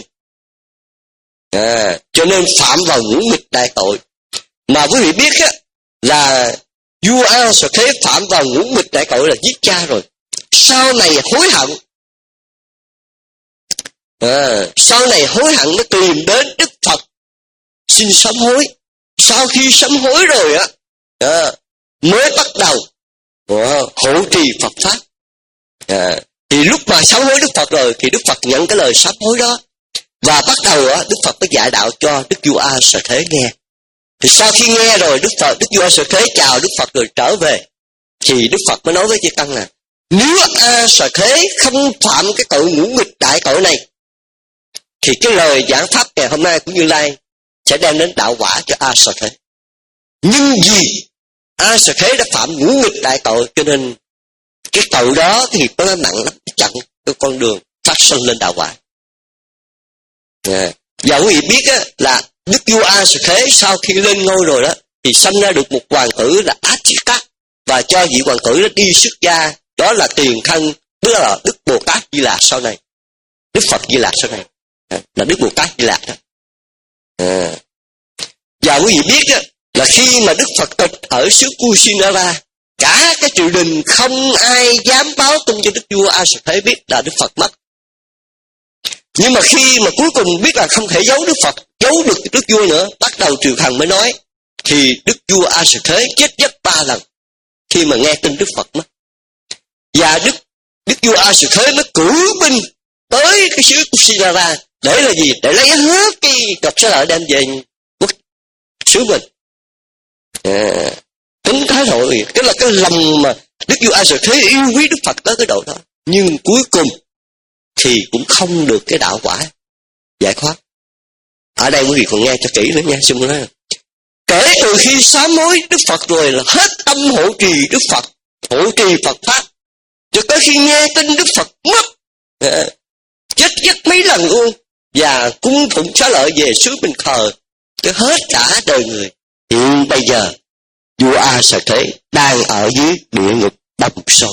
à, cho nên phạm vào ngũ nghịch đại tội. Mà quý vị biết á, là vua A Sở Thế phạm vào ngũ nghịch đại tội là giết cha rồi, sau này hối hận, à, sau này hối hận nó tìm đến Đức Phật xin sám hối. Sau khi sám hối rồi á, à, mới bắt đầu à, hộ trì Phật pháp. À, thì lúc mà sám hối Đức Phật rồi thì Đức Phật nhận cái lời sám hối đó, và bắt đầu á, Đức Phật mới dạy đạo cho Đức vua A Sở Thế nghe. Thì sau khi nghe rồi, Đức Phật, Đức vua A Sở Thế chào Đức Phật rồi trở về, thì Đức Phật mới nói với chư tăng là nếu A Sở Thế không phạm cái tội ngũ nghịch đại tội này, thì cái lời giảng pháp ngày hôm nay của Như Lai sẽ đem đến đạo quả cho A Sở Thế. Nhưng vì A Sở Thế đã phạm ngũ nghịch đại tội, cho nên cái tội đó thì nó nặng lắm, chặn cái con đường phát sinh lên đạo quả. À, và quý vị biết á, là Đức vua A Sở Thế sau khi lên ngôi rồi đó, thì sanh ra được một hoàng tử là Át-chi-tát, và cho vị hoàng tử đó đi xuất gia, đó là tiền thân, tức là Đức Bồ Tát Di Lặc sau này, Đức Phật Di Lặc sau này, à, là Đức Bồ Tát Di Lặc đó. À, và quý vị biết á, là khi mà Đức Phật tịch ở xứ Kusinara, cả cái triều đình không ai dám báo tin cho Đức vua A Sở Thế biết là Đức Phật mất. Nhưng mà khi mà cuối cùng biết là không thể giấu Đức Phật, giấu được Đức vua nữa, bắt đầu triều thần mới nói, thì Đức vua A Sở Thế chết giấc ba lần khi mà nghe tin Đức Phật mất. Và Đức Đức vua A Sơ Thế mới cử binh tới cái xứ Kusinara để là gì? Để lấy hết cái cọc xá lợi đem về quốc xứ mình. À, tính thái độ gì? Cái là cái lòng mà Đức vua A Sơ Thế yêu quý Đức Phật tới cái độ đó. Nhưng cuối cùng thì cũng không được cái đạo quả giải thoát. Ở đây quý vị còn nghe cho kỹ nữa nha. Xin nói, kể từ khi sám hối Đức Phật rồi là hết tâm hộ trì Đức Phật, hộ trì Phật Pháp, cho tới khi nghe tin Đức Phật mất, à, chết giấc mấy lần luôn, và cung phụng xá lợi về xứ mình thờ, cho hết cả đời người. Hiện bây giờ vua A Sơ Thế đang ở dưới địa ngục đầm sôi.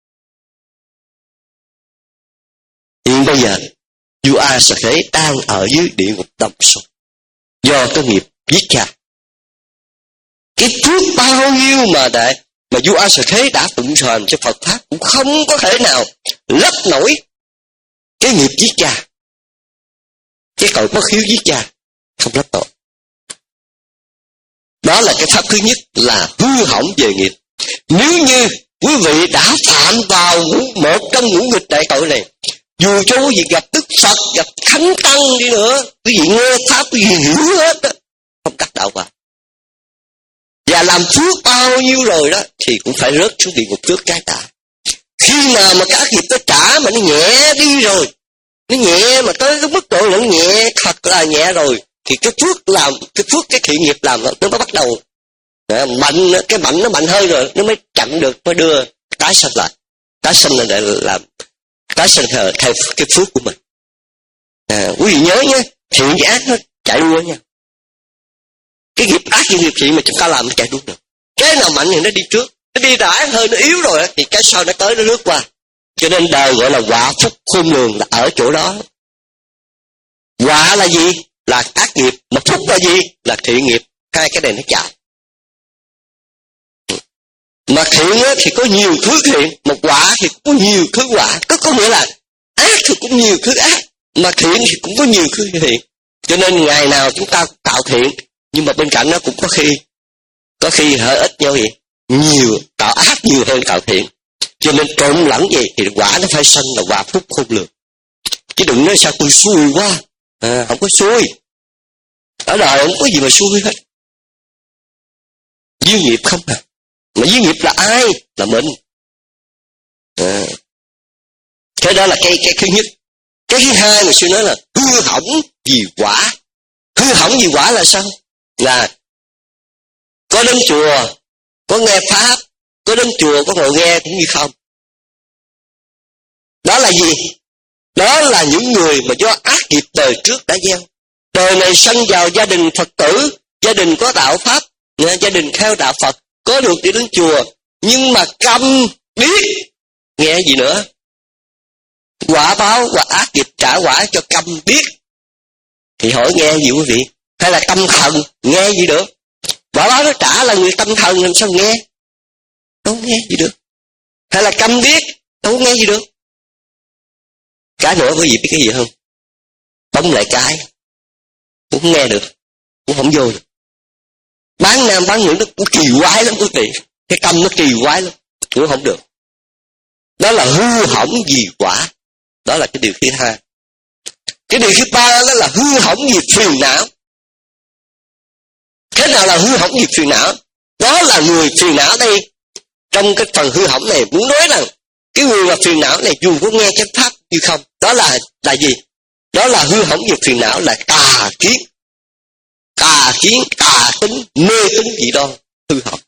Hiện bây giờ vua A Sơ Thế đang ở dưới địa ngục đầm sôi do cái nghiệp giết cha. Cái phước bao nhiêu mà đại mà vua A Sơ Thế đã phụng hành cho Phật Pháp cũng không có thể nào lấp nổi cái nghiệp giết cha, cái tội bất hiếu giết cha, không lấp nổi. Đó là cái pháp thứ nhất là hư hỏng về nghiệp. Nếu như quý vị đã phạm vào một trong ngũ nghịch đại tội này, dù cho quý vị gặp Đức Phật, gặp Thánh Tăng đi nữa, quý vị nghe pháp quý vị hiểu hết đó, không đắc đạo quả. Và làm phước bao nhiêu rồi đó thì cũng phải rớt xuống địa ngục trước cái đã. Khi nào mà cả nghiệp nó trả mà nó nhẹ đi rồi, nó nhẹ mà tới cái mức độ nó nhẹ thật là nhẹ rồi, thì cái phước làm, cái phước cái thiện nghiệp làm nó mới bắt đầu à, mạnh, cái mạnh nó mạnh hơn rồi, nó mới chặn được, mới đưa tái sanh lại. Tái sanh là để làm tái sanh theo cái phước của mình. À, quý vị nhớ nhé, thiện với ác nó chạy đua nha. Cái nghiệp ác với nghiệp thiện mà chúng ta làm nó chạy đua được. Cái nào mạnh thì nó đi trước, nó đi đã hơn, nó yếu rồi thì cái sau nó tới nó lướt qua. Cho nên đời gọi là quả phúc khôn lường là ở chỗ đó. Quả là gì? Là ác nghiệp, mà phúc là gì? Là thiện nghiệp. Hai cái này nó chạy. Mà thiện thì có nhiều thứ thiện, mà quả thì cũng có nhiều thứ quả. Có có nghĩa là ác thì cũng nhiều thứ ác, mà thiện thì cũng có nhiều thứ thiện. Cho nên ngày nào chúng ta tạo thiện, nhưng mà bên cạnh nó cũng có khi có khi hơi ít nhau gì, nhiều tạo ác nhiều hơn tạo thiện. Cho nên trộn lẫn gì thì quả nó phải sanh là quả phúc khôn lường. Chứ đừng nói sao tôi xui quá, à, không có xui. Ở đời không có gì mà xui hết. Duyên nghiệp không à. Mà duyên nghiệp là ai? Là mình. À. Thế đó là cái, cái thứ nhất. Cái thứ hai mà sư nói là hư hỏng vì quả. Hư hỏng vì quả là sao? Là có đến chùa, có nghe Pháp, có đến chùa, có ngồi nghe cũng như không. Đó là gì? Đó là những người mà do ác nghiệp đời trước đã gieo. Đời này sanh vào gia đình Phật tử, gia đình có đạo Pháp, gia đình theo đạo Phật, có được đi đến chùa, nhưng mà câm biết nghe gì nữa. Quả báo và ác nghiệp trả quả cho câm biết. Thì hỏi nghe gì quý vị? Hay là tâm thần nghe gì được? Quả báo nó trả là người tâm thần làm sao nghe? Đâu nghe gì được. Hay là câm biết, đâu nghe gì được. Cái nữa quý vị biết cái gì không? Bấm lại cái cũng không nghe được, cũng không vô được. Bán nam bán nữ nó cũng kỳ quái lắm quý vị. Cái tâm nó kỳ quái lắm, cũng không được. Đó là hư hỏng vì quả. Đó là cái điều thứ hai. Cái điều thứ ba đó là hư hỏng vì phiền não. Thế nào là hư hỏng vì phiền não? Đó là người phiền não đây. Trong cái phần hư hỏng này muốn nói rằng cái người mà phiền não này dù có nghe chánh pháp như không. Đó là là gì? Đó là hư hỏng về phiền não, là tà kiến. Tà kiến, tà tính, mê tính dị đoan, hư hỏng.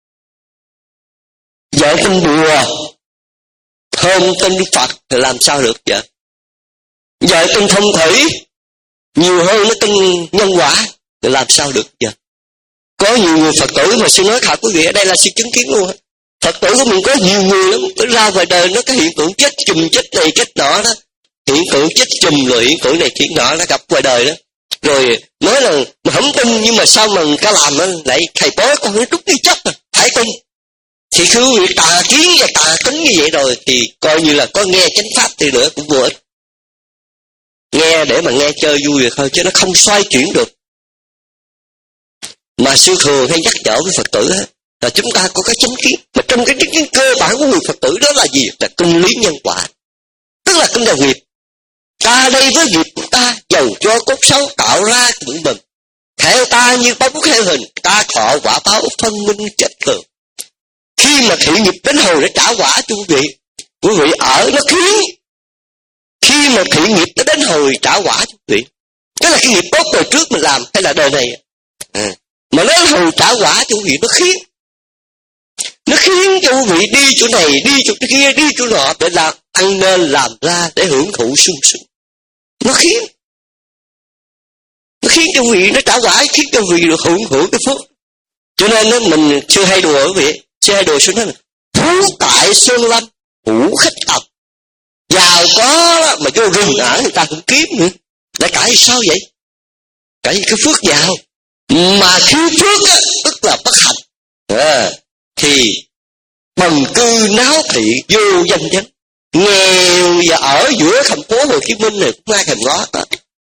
Vợ tin bùa, không tin Đức Phật thì làm sao được vậy? Vợ tin phong thủy, nhiều hơn nó tin nhân quả thì làm sao được vậy? Có nhiều người Phật tử mà sư nói thật quý vị, ở đây là sư chứng kiến luôn. Phật tử của mình có nhiều người lắm, ra ngoài đời nó có hiện tượng chết chùm, chết này chết nọ đó. Hiện tượng chết chùm rồi hiện tượng này chuyện nọ nó gặp ngoài đời đó. Rồi nói là mà không tin, nhưng mà sao mà cả làm đó, lại thầy bói con nó trút đi chết à, phải tin. Thì cứ việc tà kiến và tà tính như vậy rồi thì coi như là có nghe chánh pháp thì nữa cũng vô ích. Nghe để mà nghe chơi vui được thôi, chứ nó không xoay chuyển được. Mà sư thường hay nhắc nhở với Phật tử á, là chúng ta có cái chánh kiến. Mà trong cái chánh kiến cơ bản của người Phật tử đó là gì? Là công lý nhân quả, tức là công đầu nghiệp. Ta đây với nghiệp của ta, dầu cho cốt xấu tạo ra cũng mừng. Theo ta như bóng theo hình, ta thọ quả báo phân minh chất thường. Khi mà thiện nghiệp đến hồi để trả quả cho quý vị, quý vị ở nó khiến. Khi mà thiện nghiệp nó đến hồi trả quả cho quý vị, đó là cái nghiệp tốt đời trước mình làm hay là đời này à. Mà nó đến hồi trả quả cho quý vị, nó khiến. Nó khiến cho quý vị đi chỗ này, đi chỗ kia, đi chỗ nọ để làm ăn nên làm ra để hưởng thụ sung sướng. Nó khiến. Nó khiến cho quý vị nó trả quả, khiến cho quý vị được hưởng hưởng cái phước. Cho nên đó, mình chưa hay đùa quý vị, chưa hay đùa xuống đó là thú tại sơn lâm, hữu khách tập. Giàu có đó, mà vô rừng ở người ta cũng kiếm nữa. Để cãi sao vậy? Cãi cái phước giàu. Mà thiếu phước á, tức là bất hạnh. À, thì bằng cư náo thị vô danh chánh. Nghèo và ở giữa thành phố Hồ Chí Minh này cũng ai thèm ngó tới.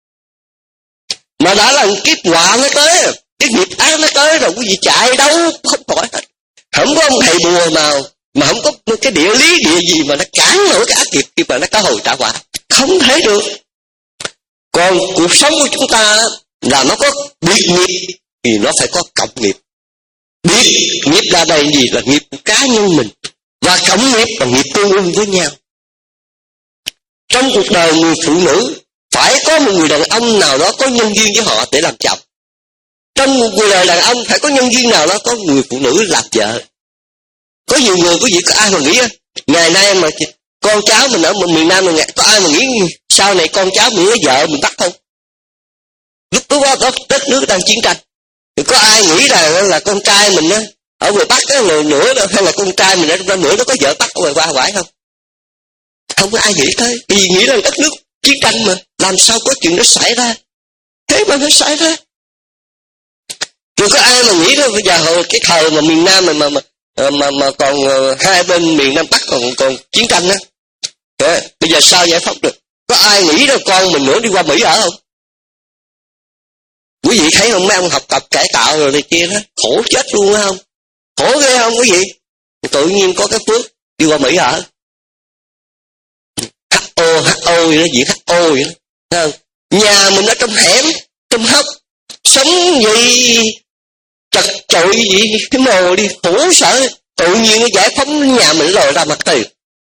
Mà đã là kiếp họa nó tới, cái nghiệp ác nó tới rồi, quý vị chạy đâu không khỏi hết. Không có ông thầy bùa nào mà không có cái địa lý địa gì mà nó cản nổi cái ác nghiệp khi mà nó có hồi trả quả. Không thể được. Còn cuộc sống của chúng ta là nó có biệt nghiệp thì nó phải có cộng nghiệp. Biệt nghiệp là đây gì? Là nghiệp của cá nhân mình. Và cộng nghiệp là nghiệp tương ưng với nhau. Trong cuộc đời người phụ nữ phải có một người đàn ông nào đó có nhân duyên với họ để làm chồng. Trong một cuộc đời đàn ông phải có nhân duyên nào đó có người phụ nữ làm vợ. Có nhiều người có gì có ai mà nghĩ ngày nay mà con cháu mình ở miền Nam mình có ai mà nghĩ sau này con cháu mình lấy vợ mình bắt không? Lúc đó đất, đất nước đang chiến tranh, thì có ai nghĩ là là con trai mình á ở ngoài Bắc á nữa hay là con trai mình ở trong nữa nó có vợ bắt ở ngoài qua phải không? Không có ai nghĩ tới, vì nghĩ là đất nước chiến tranh mà làm sao có chuyện đó xảy ra? Thế mà nó xảy ra. Rồi có ai mà nghĩ đó bây giờ hồi cái thời mà miền Nam này mà mà mà mà còn hai bên miền Nam Bắc còn còn chiến tranh á, bây giờ sao giải phóng được? Có ai nghĩ đâu con mình nữa đi qua Mỹ ở không? Quý vị thấy không, mấy ông học tập cải tạo rồi này kia đó khổ chết luôn không? Khổ ghê không quý vị? Tự nhiên có cái phước đi qua Mỹ ở. hát o hát o vậy đó, diễn hát o vậy đó, thấy không? Nhà mình ở trong hẻm, trong hốc, sống gì chật chội gì cái mồ đi khổ sở, tự nhiên nó giải phóng nhà mình lòi ra mặt tiền,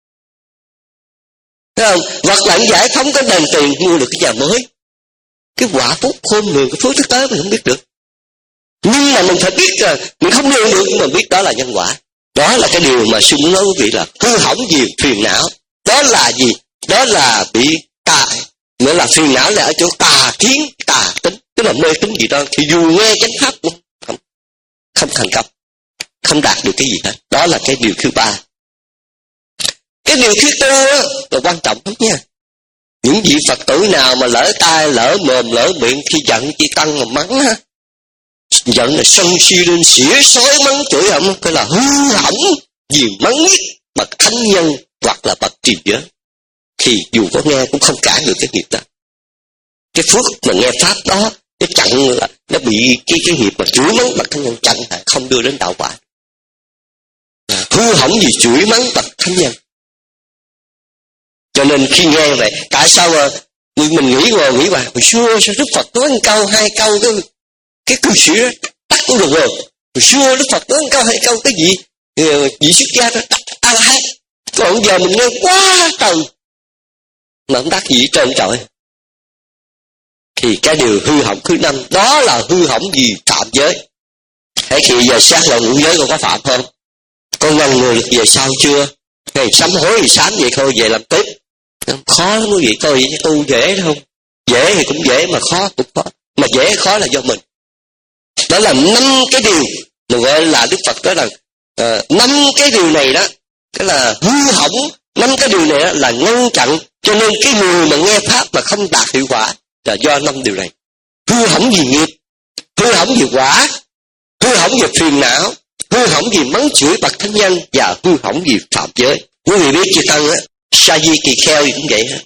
thấy không? Hoặc là giải phóng cái đền tiền mua được cái nhà mới. Cái quả phúc khôn lường, cái phước thức tới mình không biết được. Nhưng mà mình phải biết là mình không lường được, nhưng mà biết đó là nhân quả. Đó là cái điều mà sư muốn nói quý vị là hư hỏng gì phiền não. Đó là gì? Đó là bị tà. Nữa là phiền não là ở chỗ tà kiến, tà tính, tức là mê tín gì đó. Thì dù nghe chánh pháp cũng không, không thành công, không đạt được cái gì hết. Đó là cái điều thứ ba. Cái điều thứ tư là quan trọng lắm nha. Những vị Phật tử nào mà lỡ tai, lỡ mồm, lỡ miệng khi giận chỉ tăng mà mắng ha. Giận là sân si lên xỉa sói mắng chửi ẩm, cái là hư hỏng vì mắng nhất bậc thánh nhân hoặc là bậc trì giới. Thì dù có nghe cũng không cản được cái nghiệp đó. Cái phước mà nghe pháp đó, cái chặn là nó bị cái, cái nghiệp mà chửi mắng bậc thánh nhân chặn là không đưa đến đạo quả. Hư hỏng vì chửi mắng bậc thánh nhân. Cho nên khi nghe vậy, tại sao mà mình nghĩ qua nghĩ qua hồi xưa sao Đức Phật nói một câu hai câu cái cái cư sĩ đó tắt cũng được rồi. Hồi xưa Đức Phật nói một câu hai câu cái gì vị xuất gia đó tắt a la hán. Còn giờ mình nghe quá trời mà không đắc gì hết trơn trời. Thì cái điều hư hỏng thứ năm đó là hư hỏng gì phạm giới. Thế thì giờ sát là ngũ giới còn có phạm không? Con ngăn người được về sau chưa? Ngày sám hối thì sám vậy thôi, về làm tiếp. Khó lắm quý vị, coi vậy tu dễ không? Dễ thì cũng dễ mà khó cũng khó. Mà dễ khó là do mình. Đó là năm cái điều mà gọi là Đức Phật nói rằng năm uh, cái điều này đó, cái là hư hỏng, năm cái điều này đó là ngăn chặn. Cho nên cái người mà nghe pháp mà không đạt hiệu quả là do năm điều này. Hư hỏng vì nghiệp, hư hỏng vì quả, hư hỏng vì phiền não, hư hỏng vì mắng chửi bậc thánh nhân và hư hỏng vì phạm giới. Quý vị biết chư tăng á, sa di kỳ kheo gì cũng vậy ha.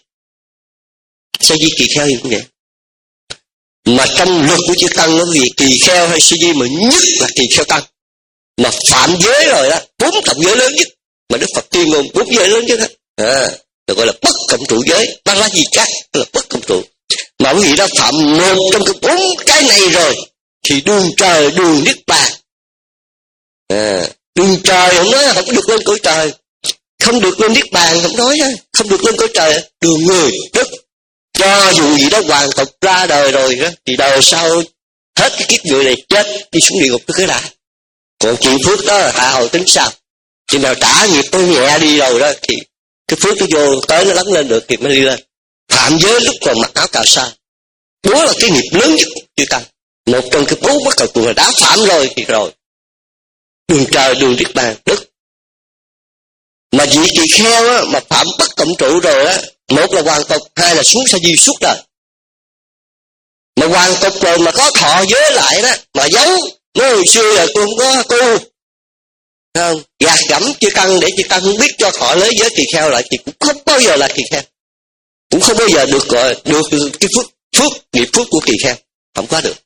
Sa di kỳ kheo gì cũng vậy. Mà trong luật của chư tăng nó vì kỳ kheo hay sa di mà nhất là kỳ kheo tăng. mà phạm giới rồi đó, bốn trọng giới lớn nhất mà Đức Phật tuyên ngôn bốn giới lớn nhất đó. À, được gọi là bất cộng trụ giới, ba la di cát là bất cộng trụ. Mà quý vị đã phạm một trong cái bốn cái này rồi thì đường trời đường niết bàn. À, đường trời không nói không được lên cõi trời, không được lên niết bàn không nói á, không được lên cõi trời, đường người đất. Cho dù gì đó hoàn tục ra đời rồi đó, thì đời sau hết cái kiếp người này chết đi xuống địa ngục cái đã. Còn chuyện phước đó là hạ hồi tính sao? Chừng nào trả nghiệp tôi nhẹ đi rồi đó thì cái phước nó vô tới nó lắng lên được thì mới đi lên. Phạm giới lúc còn mặc áo cà sa, đó là cái nghiệp lớn nhất của chư tăng. Một trong cái bốn bất cộng trụ là đã phạm rồi thì rồi. Đường trời đường niết bàn đất. Mà vị tỳ kheo á, mà phạm bất cộng trụ rồi á, một là hoàn tục, hai là xuống sa di suốt đời. Mà hoàn tục rồi mà có thọ giới lại đó, mà giấu, nói hồi xưa là tôi không có tu, không, gạt gẫm chư tăng để chư tăng không biết cho thọ lấy giới tỳ kheo lại thì cũng không bao giờ là tỳ kheo, cũng không bao giờ được gọi được cái phước phước nghiệp phước của tỳ kheo, không có được.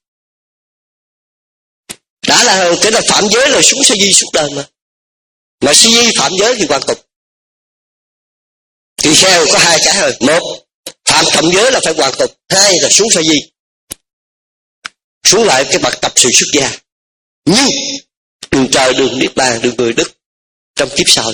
Đã là cái là phạm giới rồi xuống sa di suốt đời mà. Mà sa di phạm giới thì hoàn tục. Tỳ kheo có hai cái rồi, một phạm thậm giới là phải hoàn tục, hai là xuống sa di, xuống lại cái bậc tập sự xuất gia. Nhưng đường trời đường niết bàn đường người đức trong kiếp sau.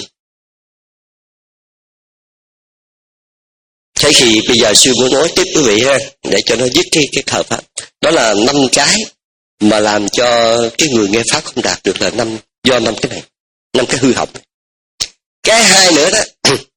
Thế thì bây giờ sư muốn nói tiếp quý vị ha, để cho nó dứt cái cái thờ pháp. Đó là năm cái mà làm cho cái người nghe pháp không đạt được, là năm do năm cái này, năm cái hư hỏng. Cái hai nữa đó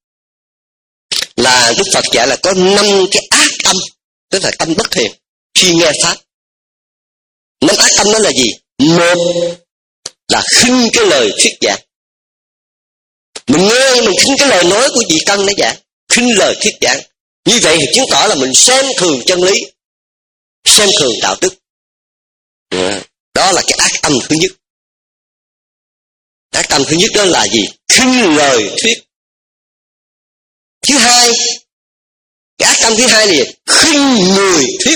là Đức Phật dạy là có năm cái ác tâm, tức là tâm bất thiện khi nghe pháp. Năm ác tâm đó là gì? Một là khinh cái lời thuyết giảng. Mình nghe mình khinh cái lời nói của vị tăng nó giảng, khinh lời thuyết giảng. Như vậy thì chứng tỏ là mình xem thường chân lý, xem thường đạo đức. Đó là cái ác tâm thứ nhất. Ác tâm thứ nhất đó là gì? Khinh lời thuyết. Thứ hai, cái ác tâm thứ hai là gì? Khinh người thuyết.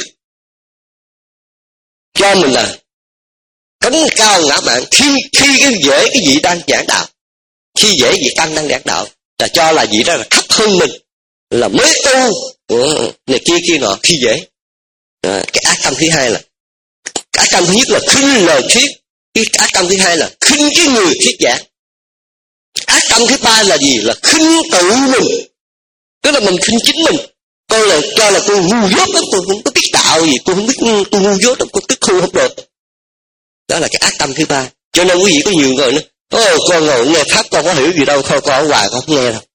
Cho mình là cánh cao ngã mạn, khi khi cái dễ cái vị đang giảng đạo, khi dễ vị tăng đang giảng đạo là cho là vị đó là thấp hơn mình, là mới tu này kia kia nọ, khi dễ. À, cái ác tâm thứ hai là cái ác tâm thứ nhất là khinh lời thuyết, cái ác tâm thứ hai là khinh cái người thuyết giảng. Ác tâm thứ ba là gì? Là khinh tự mình, tức là mình khinh chính mình. Tôi là cho là tôi ngu dốt lắm, tôi không có biết đạo gì, tôi không biết, tôi ngu dốt lắm, tôi tức thu không được. Đó là cái ác tâm thứ ba. Cho nên quý vị có nhiều người nói, ôi con ngồi nghe pháp con có hiểu gì đâu, thôi con ở hoài con không nghe đâu.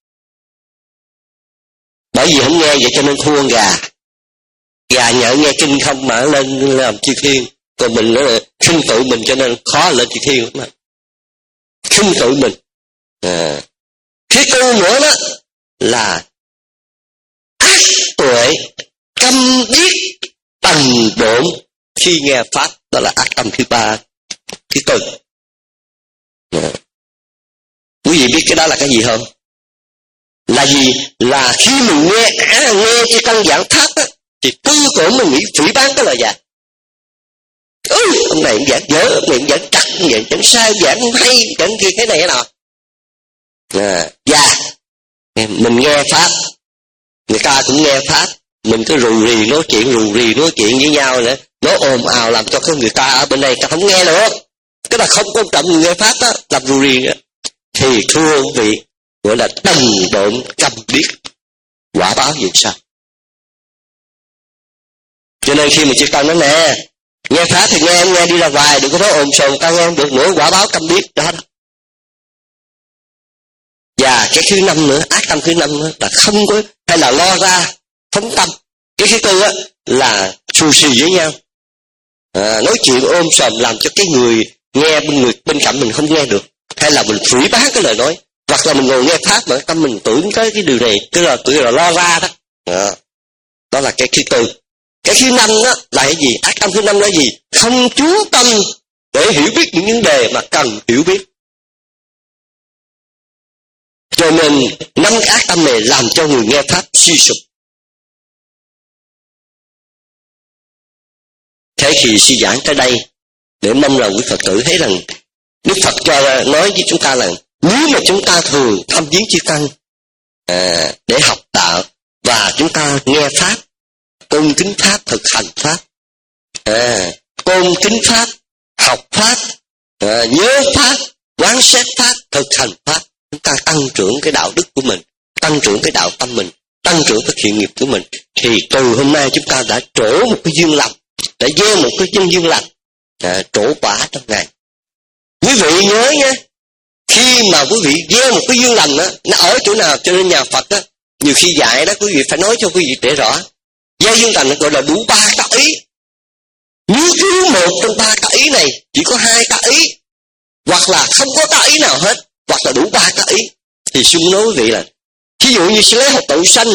Bởi vì không nghe vậy cho nên thua gà. Gà nhợ nghe kinh không mà lên làm chư thiên, còn mình nữa là khinh tự mình cho nên khó lên chư thiên lắm. Khinh tự mình. À. Thứ tư nữa đó là ác tuệ, câm điếc, tần độn khi nghe pháp. Đó là ác tâm thứ ba, thứ tư. À. Quý vị biết cái đó là cái gì không? Là gì? Là khi mình nghe à, nghe cái tăng giảng pháp á, thì tư tưởng mình nghĩ phỉ bán cái lời giảng. Ừ, ông này giảng dở, ông này giảng trật, ông này giảng sai, giảng hay, giảng kia cái này cái nọ. À, và mình nghe pháp, người ta cũng nghe pháp, mình cứ rù rì nói chuyện, rù rì nói chuyện với nhau nữa, nó ồn ào làm cho cái người ta ở bên đây ta không nghe nữa. Cái là không quan trọng người nghe pháp đó, làm rù rì nữa. Thì thưa quý vị, gọi là tần độn câm điếc, quả báo gì sao? Cho nên khi mà chư tăng nói nè, nghe pháp thì nghe em nghe đi ra ngoài, đừng có nói ồn sồn ta nghe không được nữa, quả báo câm điếc đó đó. Và cái thứ năm nữa, ác tâm thứ năm nữa là không có, hay là lo ra, phóng tâm. Cái thứ tư á là xù xì với nhau, à, nói chuyện ôm sòm làm cho cái người nghe bên người bên cạnh mình không nghe được, hay là mình phỉ báng cái lời nói, hoặc là mình ngồi nghe pháp mà tâm mình tưởng tới cái điều này, tức là tự là lo ra đó. À, đó là cái thứ tư. Cái thứ năm đó là cái gì? Ác tâm thứ năm là gì? Không chú tâm để hiểu biết những vấn đề mà cần hiểu biết. Cho nên năm cái ác tâm này làm cho người nghe pháp suy sụp. Thế thì suy giảng tới đây để mong rằng quý Phật tử thấy rằng Đức Phật cho nói với chúng ta là nếu mà chúng ta thường thăm viếng chư căn à, để học đạo và chúng ta nghe pháp, tôn kính pháp, thực hành pháp, à, tôn kính pháp, học pháp, à, nhớ pháp, quán xét pháp, thực hành pháp, chúng ta tăng trưởng cái đạo đức của mình, tăng trưởng cái đạo tâm mình, tăng trưởng cái thiện nghiệp của mình, thì từ hôm nay chúng ta đã trổ một cái duyên lành, đã gieo một cái chân duyên lành, à, trổ quả trong ngày. Quý vị nhớ nhé, khi mà quý vị gieo một cái duyên lành đó, nó ở chỗ nào? Cho nên nhà Phật đó, nhiều khi dạy đó, quý vị phải nói cho quý vị để rõ. Gieo duyên lành gọi là đủ ba tác ý. Nếu thiếu một trong ba tác ý này, chỉ có hai tác ý, hoặc là không có tác ý nào hết, hoặc là đủ ba tác ý, thì sư nói quý vị là, ví dụ như sư lấy hột đậu xanh,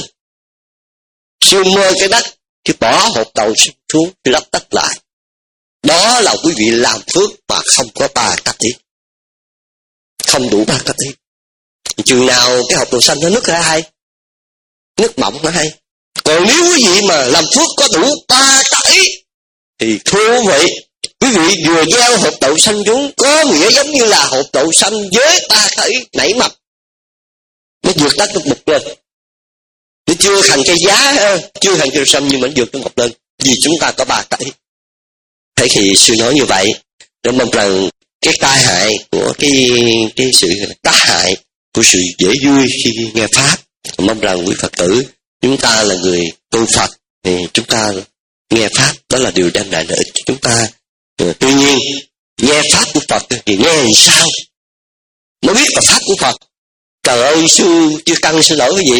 sư mơ cái đất, thì bỏ hột đậu xuống, thì lấp đất lại. Đó là quý vị làm phước mà không có ba tác ý, không đủ ba tác ý. Chừng nào cái hột đậu xanh nó nứt ra hay, nứt mỏng nó hay. Còn nếu quý vị mà làm phước có đủ ba tác ý, thì thưa quý vị, quý vị vừa gieo hột đậu xanh xuống, có nghĩa giống như là hột đậu xanh với ba tác ý nảy mầm, nó vượt đất nó mọc lên. Nó chưa thành cây giá, chưa thành cây xanh, nhưng mà nó vượt nó mọc lên, vì chúng ta có ba tác ý. Thế thì sư nói như vậy, để mong rằng cái tai hại của cái cái sự tác hại của sự dễ vui khi nghe pháp, mong rằng quý Phật tử chúng ta là người tu Phật thì chúng ta nghe pháp, đó là điều đem lại lợi ích cho chúng ta. Tuy nhiên nghe pháp của Phật thì nghe làm sao mới biết là pháp của Phật? Trời ơi, sư chưa căn sư lỗi cái gì?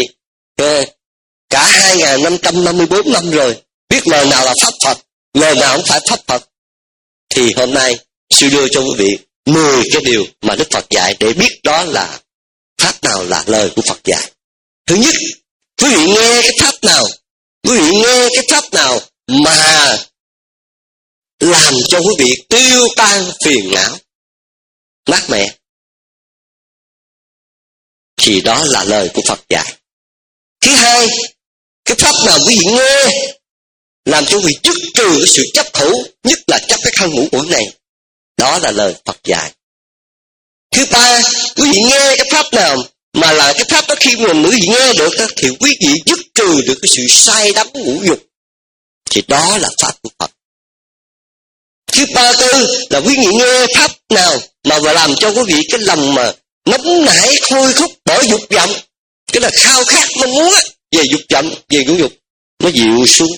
Cả hai nghìn năm trăm năm mươi bốn năm rồi, biết lời nào là pháp Phật, lời nào không phải pháp Phật. Thì hôm nay sư đưa cho quý vị mười cái điều mà Đức Phật dạy để biết đó là pháp nào là lời của Phật dạy. Thứ nhất, quý vị nghe cái pháp nào, quý vị nghe cái pháp nào mà làm cho quý vị tiêu tan phiền não, mát mẻ, thì đó là lời của Phật dạy. Thứ hai, cái pháp nào quý vị nghe làm cho quý vị dứt trừ cái sự chấp thủ, nhất là chấp cái thân ngũ uẩn này, đó là lời Phật dạy. Thứ ba, quý vị nghe cái pháp nào mà là cái pháp đó khi mà quý vị nghe được đó, thì quý vị dứt trừ được cái sự say đắm ngũ dục, thì đó là pháp của Phật. Thứ ba tư là quý vị nghe pháp nào mà mà làm cho quý vị cái lòng mà nóng nảy thôi thúc bởi dục vọng, cái là khao khát mong muốn á, về dục vọng, về ngũ dục, nó dịu xuống,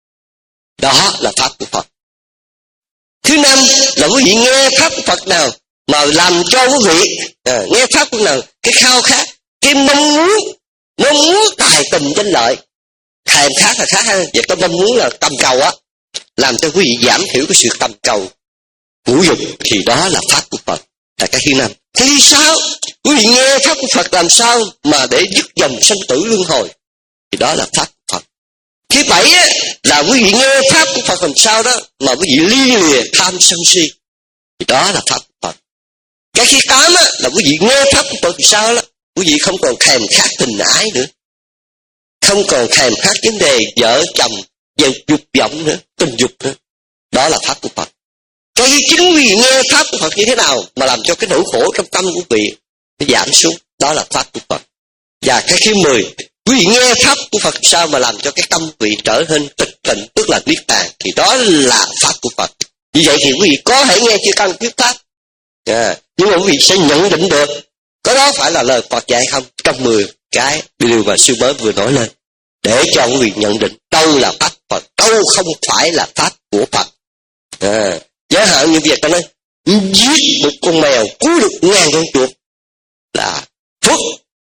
đó là pháp của Phật. Thứ năm là quý vị nghe pháp của Phật nào mà làm cho quý vị à, nghe pháp của nào cái khao khát, cái mong muốn, mong muốn tài tình danh lợi, thèm khát là khát ha, vậy có mong muốn là tầm cầu á, làm cho quý vị giảm thiểu cái sự tầm cầu ngũ dục, thì đó là pháp của Phật, là cái thứ năm. Thứ sáu, quý vị nghe pháp của Phật làm sao mà để dứt dòng sanh tử luân hồi, thì đó là pháp của Phật. Thứ bảy á, là quý vị nghe pháp của Phật làm sao đó mà quý vị ly lìa tham sân si, thì đó là pháp của Phật. Cái thứ tám á, là quý vị nghe pháp của Phật làm sao đó, quý vị không còn thèm khát tình ái nữa, không còn thèm khát vấn đề vợ chồng, về dục vọng nữa, tình dục nữa, đó là pháp của Phật. Cái thứ chín, quý vị nghe pháp của Phật như thế nào mà làm cho cái nỗi khổ trong tâm của quý vị nó giảm xuống, đó là pháp của Phật. Và cái thứ mười, quý vị nghe pháp của Phật sao mà làm cho cái tâm quý vị trở nên tịch tịnh, tức là niết bàn, thì đó là pháp của Phật. Như vậy thì quý vị có thể nghe chưa căn thuyết pháp, à, nhưng mà quý vị sẽ nhận định được có đó phải là lời Phật dạy không, trong mười cái điều mà sư mới vừa nói lên, để cho quý vị nhận định đâu là pháp Phật, đâu không phải là pháp của Phật. À, giới hạn như việc ta nói giết một con mèo cứu được ngàn con chuột là phước,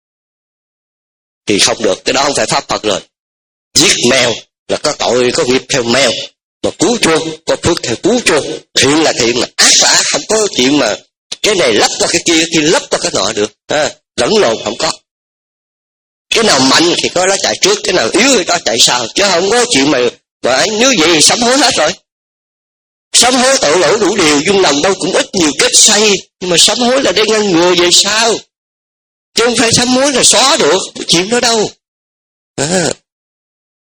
thì không được, cái đó không phải pháp Phật rồi. Giết mèo là có tội, có nghiệp theo mèo, mà cứu chuột có phước theo cứu chuột. Thiện là thiện, mà ác là ác, không có chuyện mà cái này lấp qua cái kia, cái kia lấp qua cái nọ được, à, lẫn lộn không có. Cái nào mạnh thì có nó chạy trước, cái nào yếu thì có chạy sau, chứ không có chuyện mà mà ấy, nếu vậy thì sám hối hết rồi. Sám hối tội lỗi đủ điều, dung lòng đâu cũng ít nhiều kết xây, nhưng mà sám hối là để ngăn ngừa về sau, chứ không phải sám hối là xóa được chuyện đó đâu. À,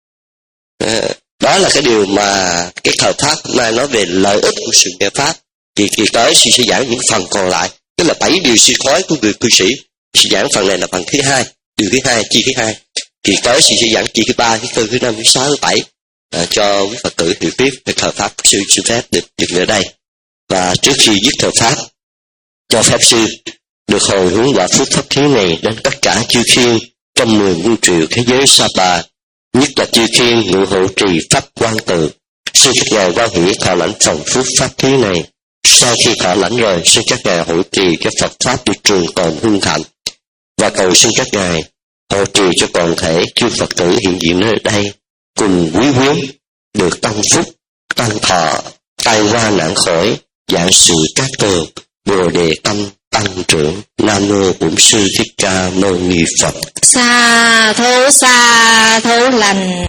à, đó là cái điều mà cái thờ pháp mà nói về lợi ích của sự nghe pháp. Kỳ kỳ tới sư sẽ giảng những phần còn lại, tức là bảy điều suy thoái của người cư sĩ. Sư giảng phần này là phần thứ hai, điều thứ hai, chi thứ hai. Kỳ tới sư sẽ giảng chi thứ ba, thứ tư, thứ năm, thứ sáu, thứ bảy à, cho quý Phật tử hiểu biết về thờ pháp. Sư xin phép được dừng ở đây. Và trước khi dứt thờ pháp, cho phép sư được hồi hướng quả phước pháp thí này đến tất cả chư thiên trong mười muôn triệu thế giới Sapa, nhất là chư thiên ngự hộ trì pháp quan tự. Xin các ngài quan hỷ thọ lãnh phần phước pháp thí này. Sau khi thọ lãnh rồi, xin các ngài hộ trì cho Phật pháp được trường tồn hưng thịnh, và cầu xin các ngài hộ trì cho toàn thể chư Phật tử hiện diện nơi đây cùng quý quyến được tăng phúc, tăng thọ, tai qua nạn khỏi, dạng sự các tường, bồ đề tâm tăng trưởng. Nam mô Bổn Sư Thích Ca Mâu Ni Phật. Sa thú sa thú lành.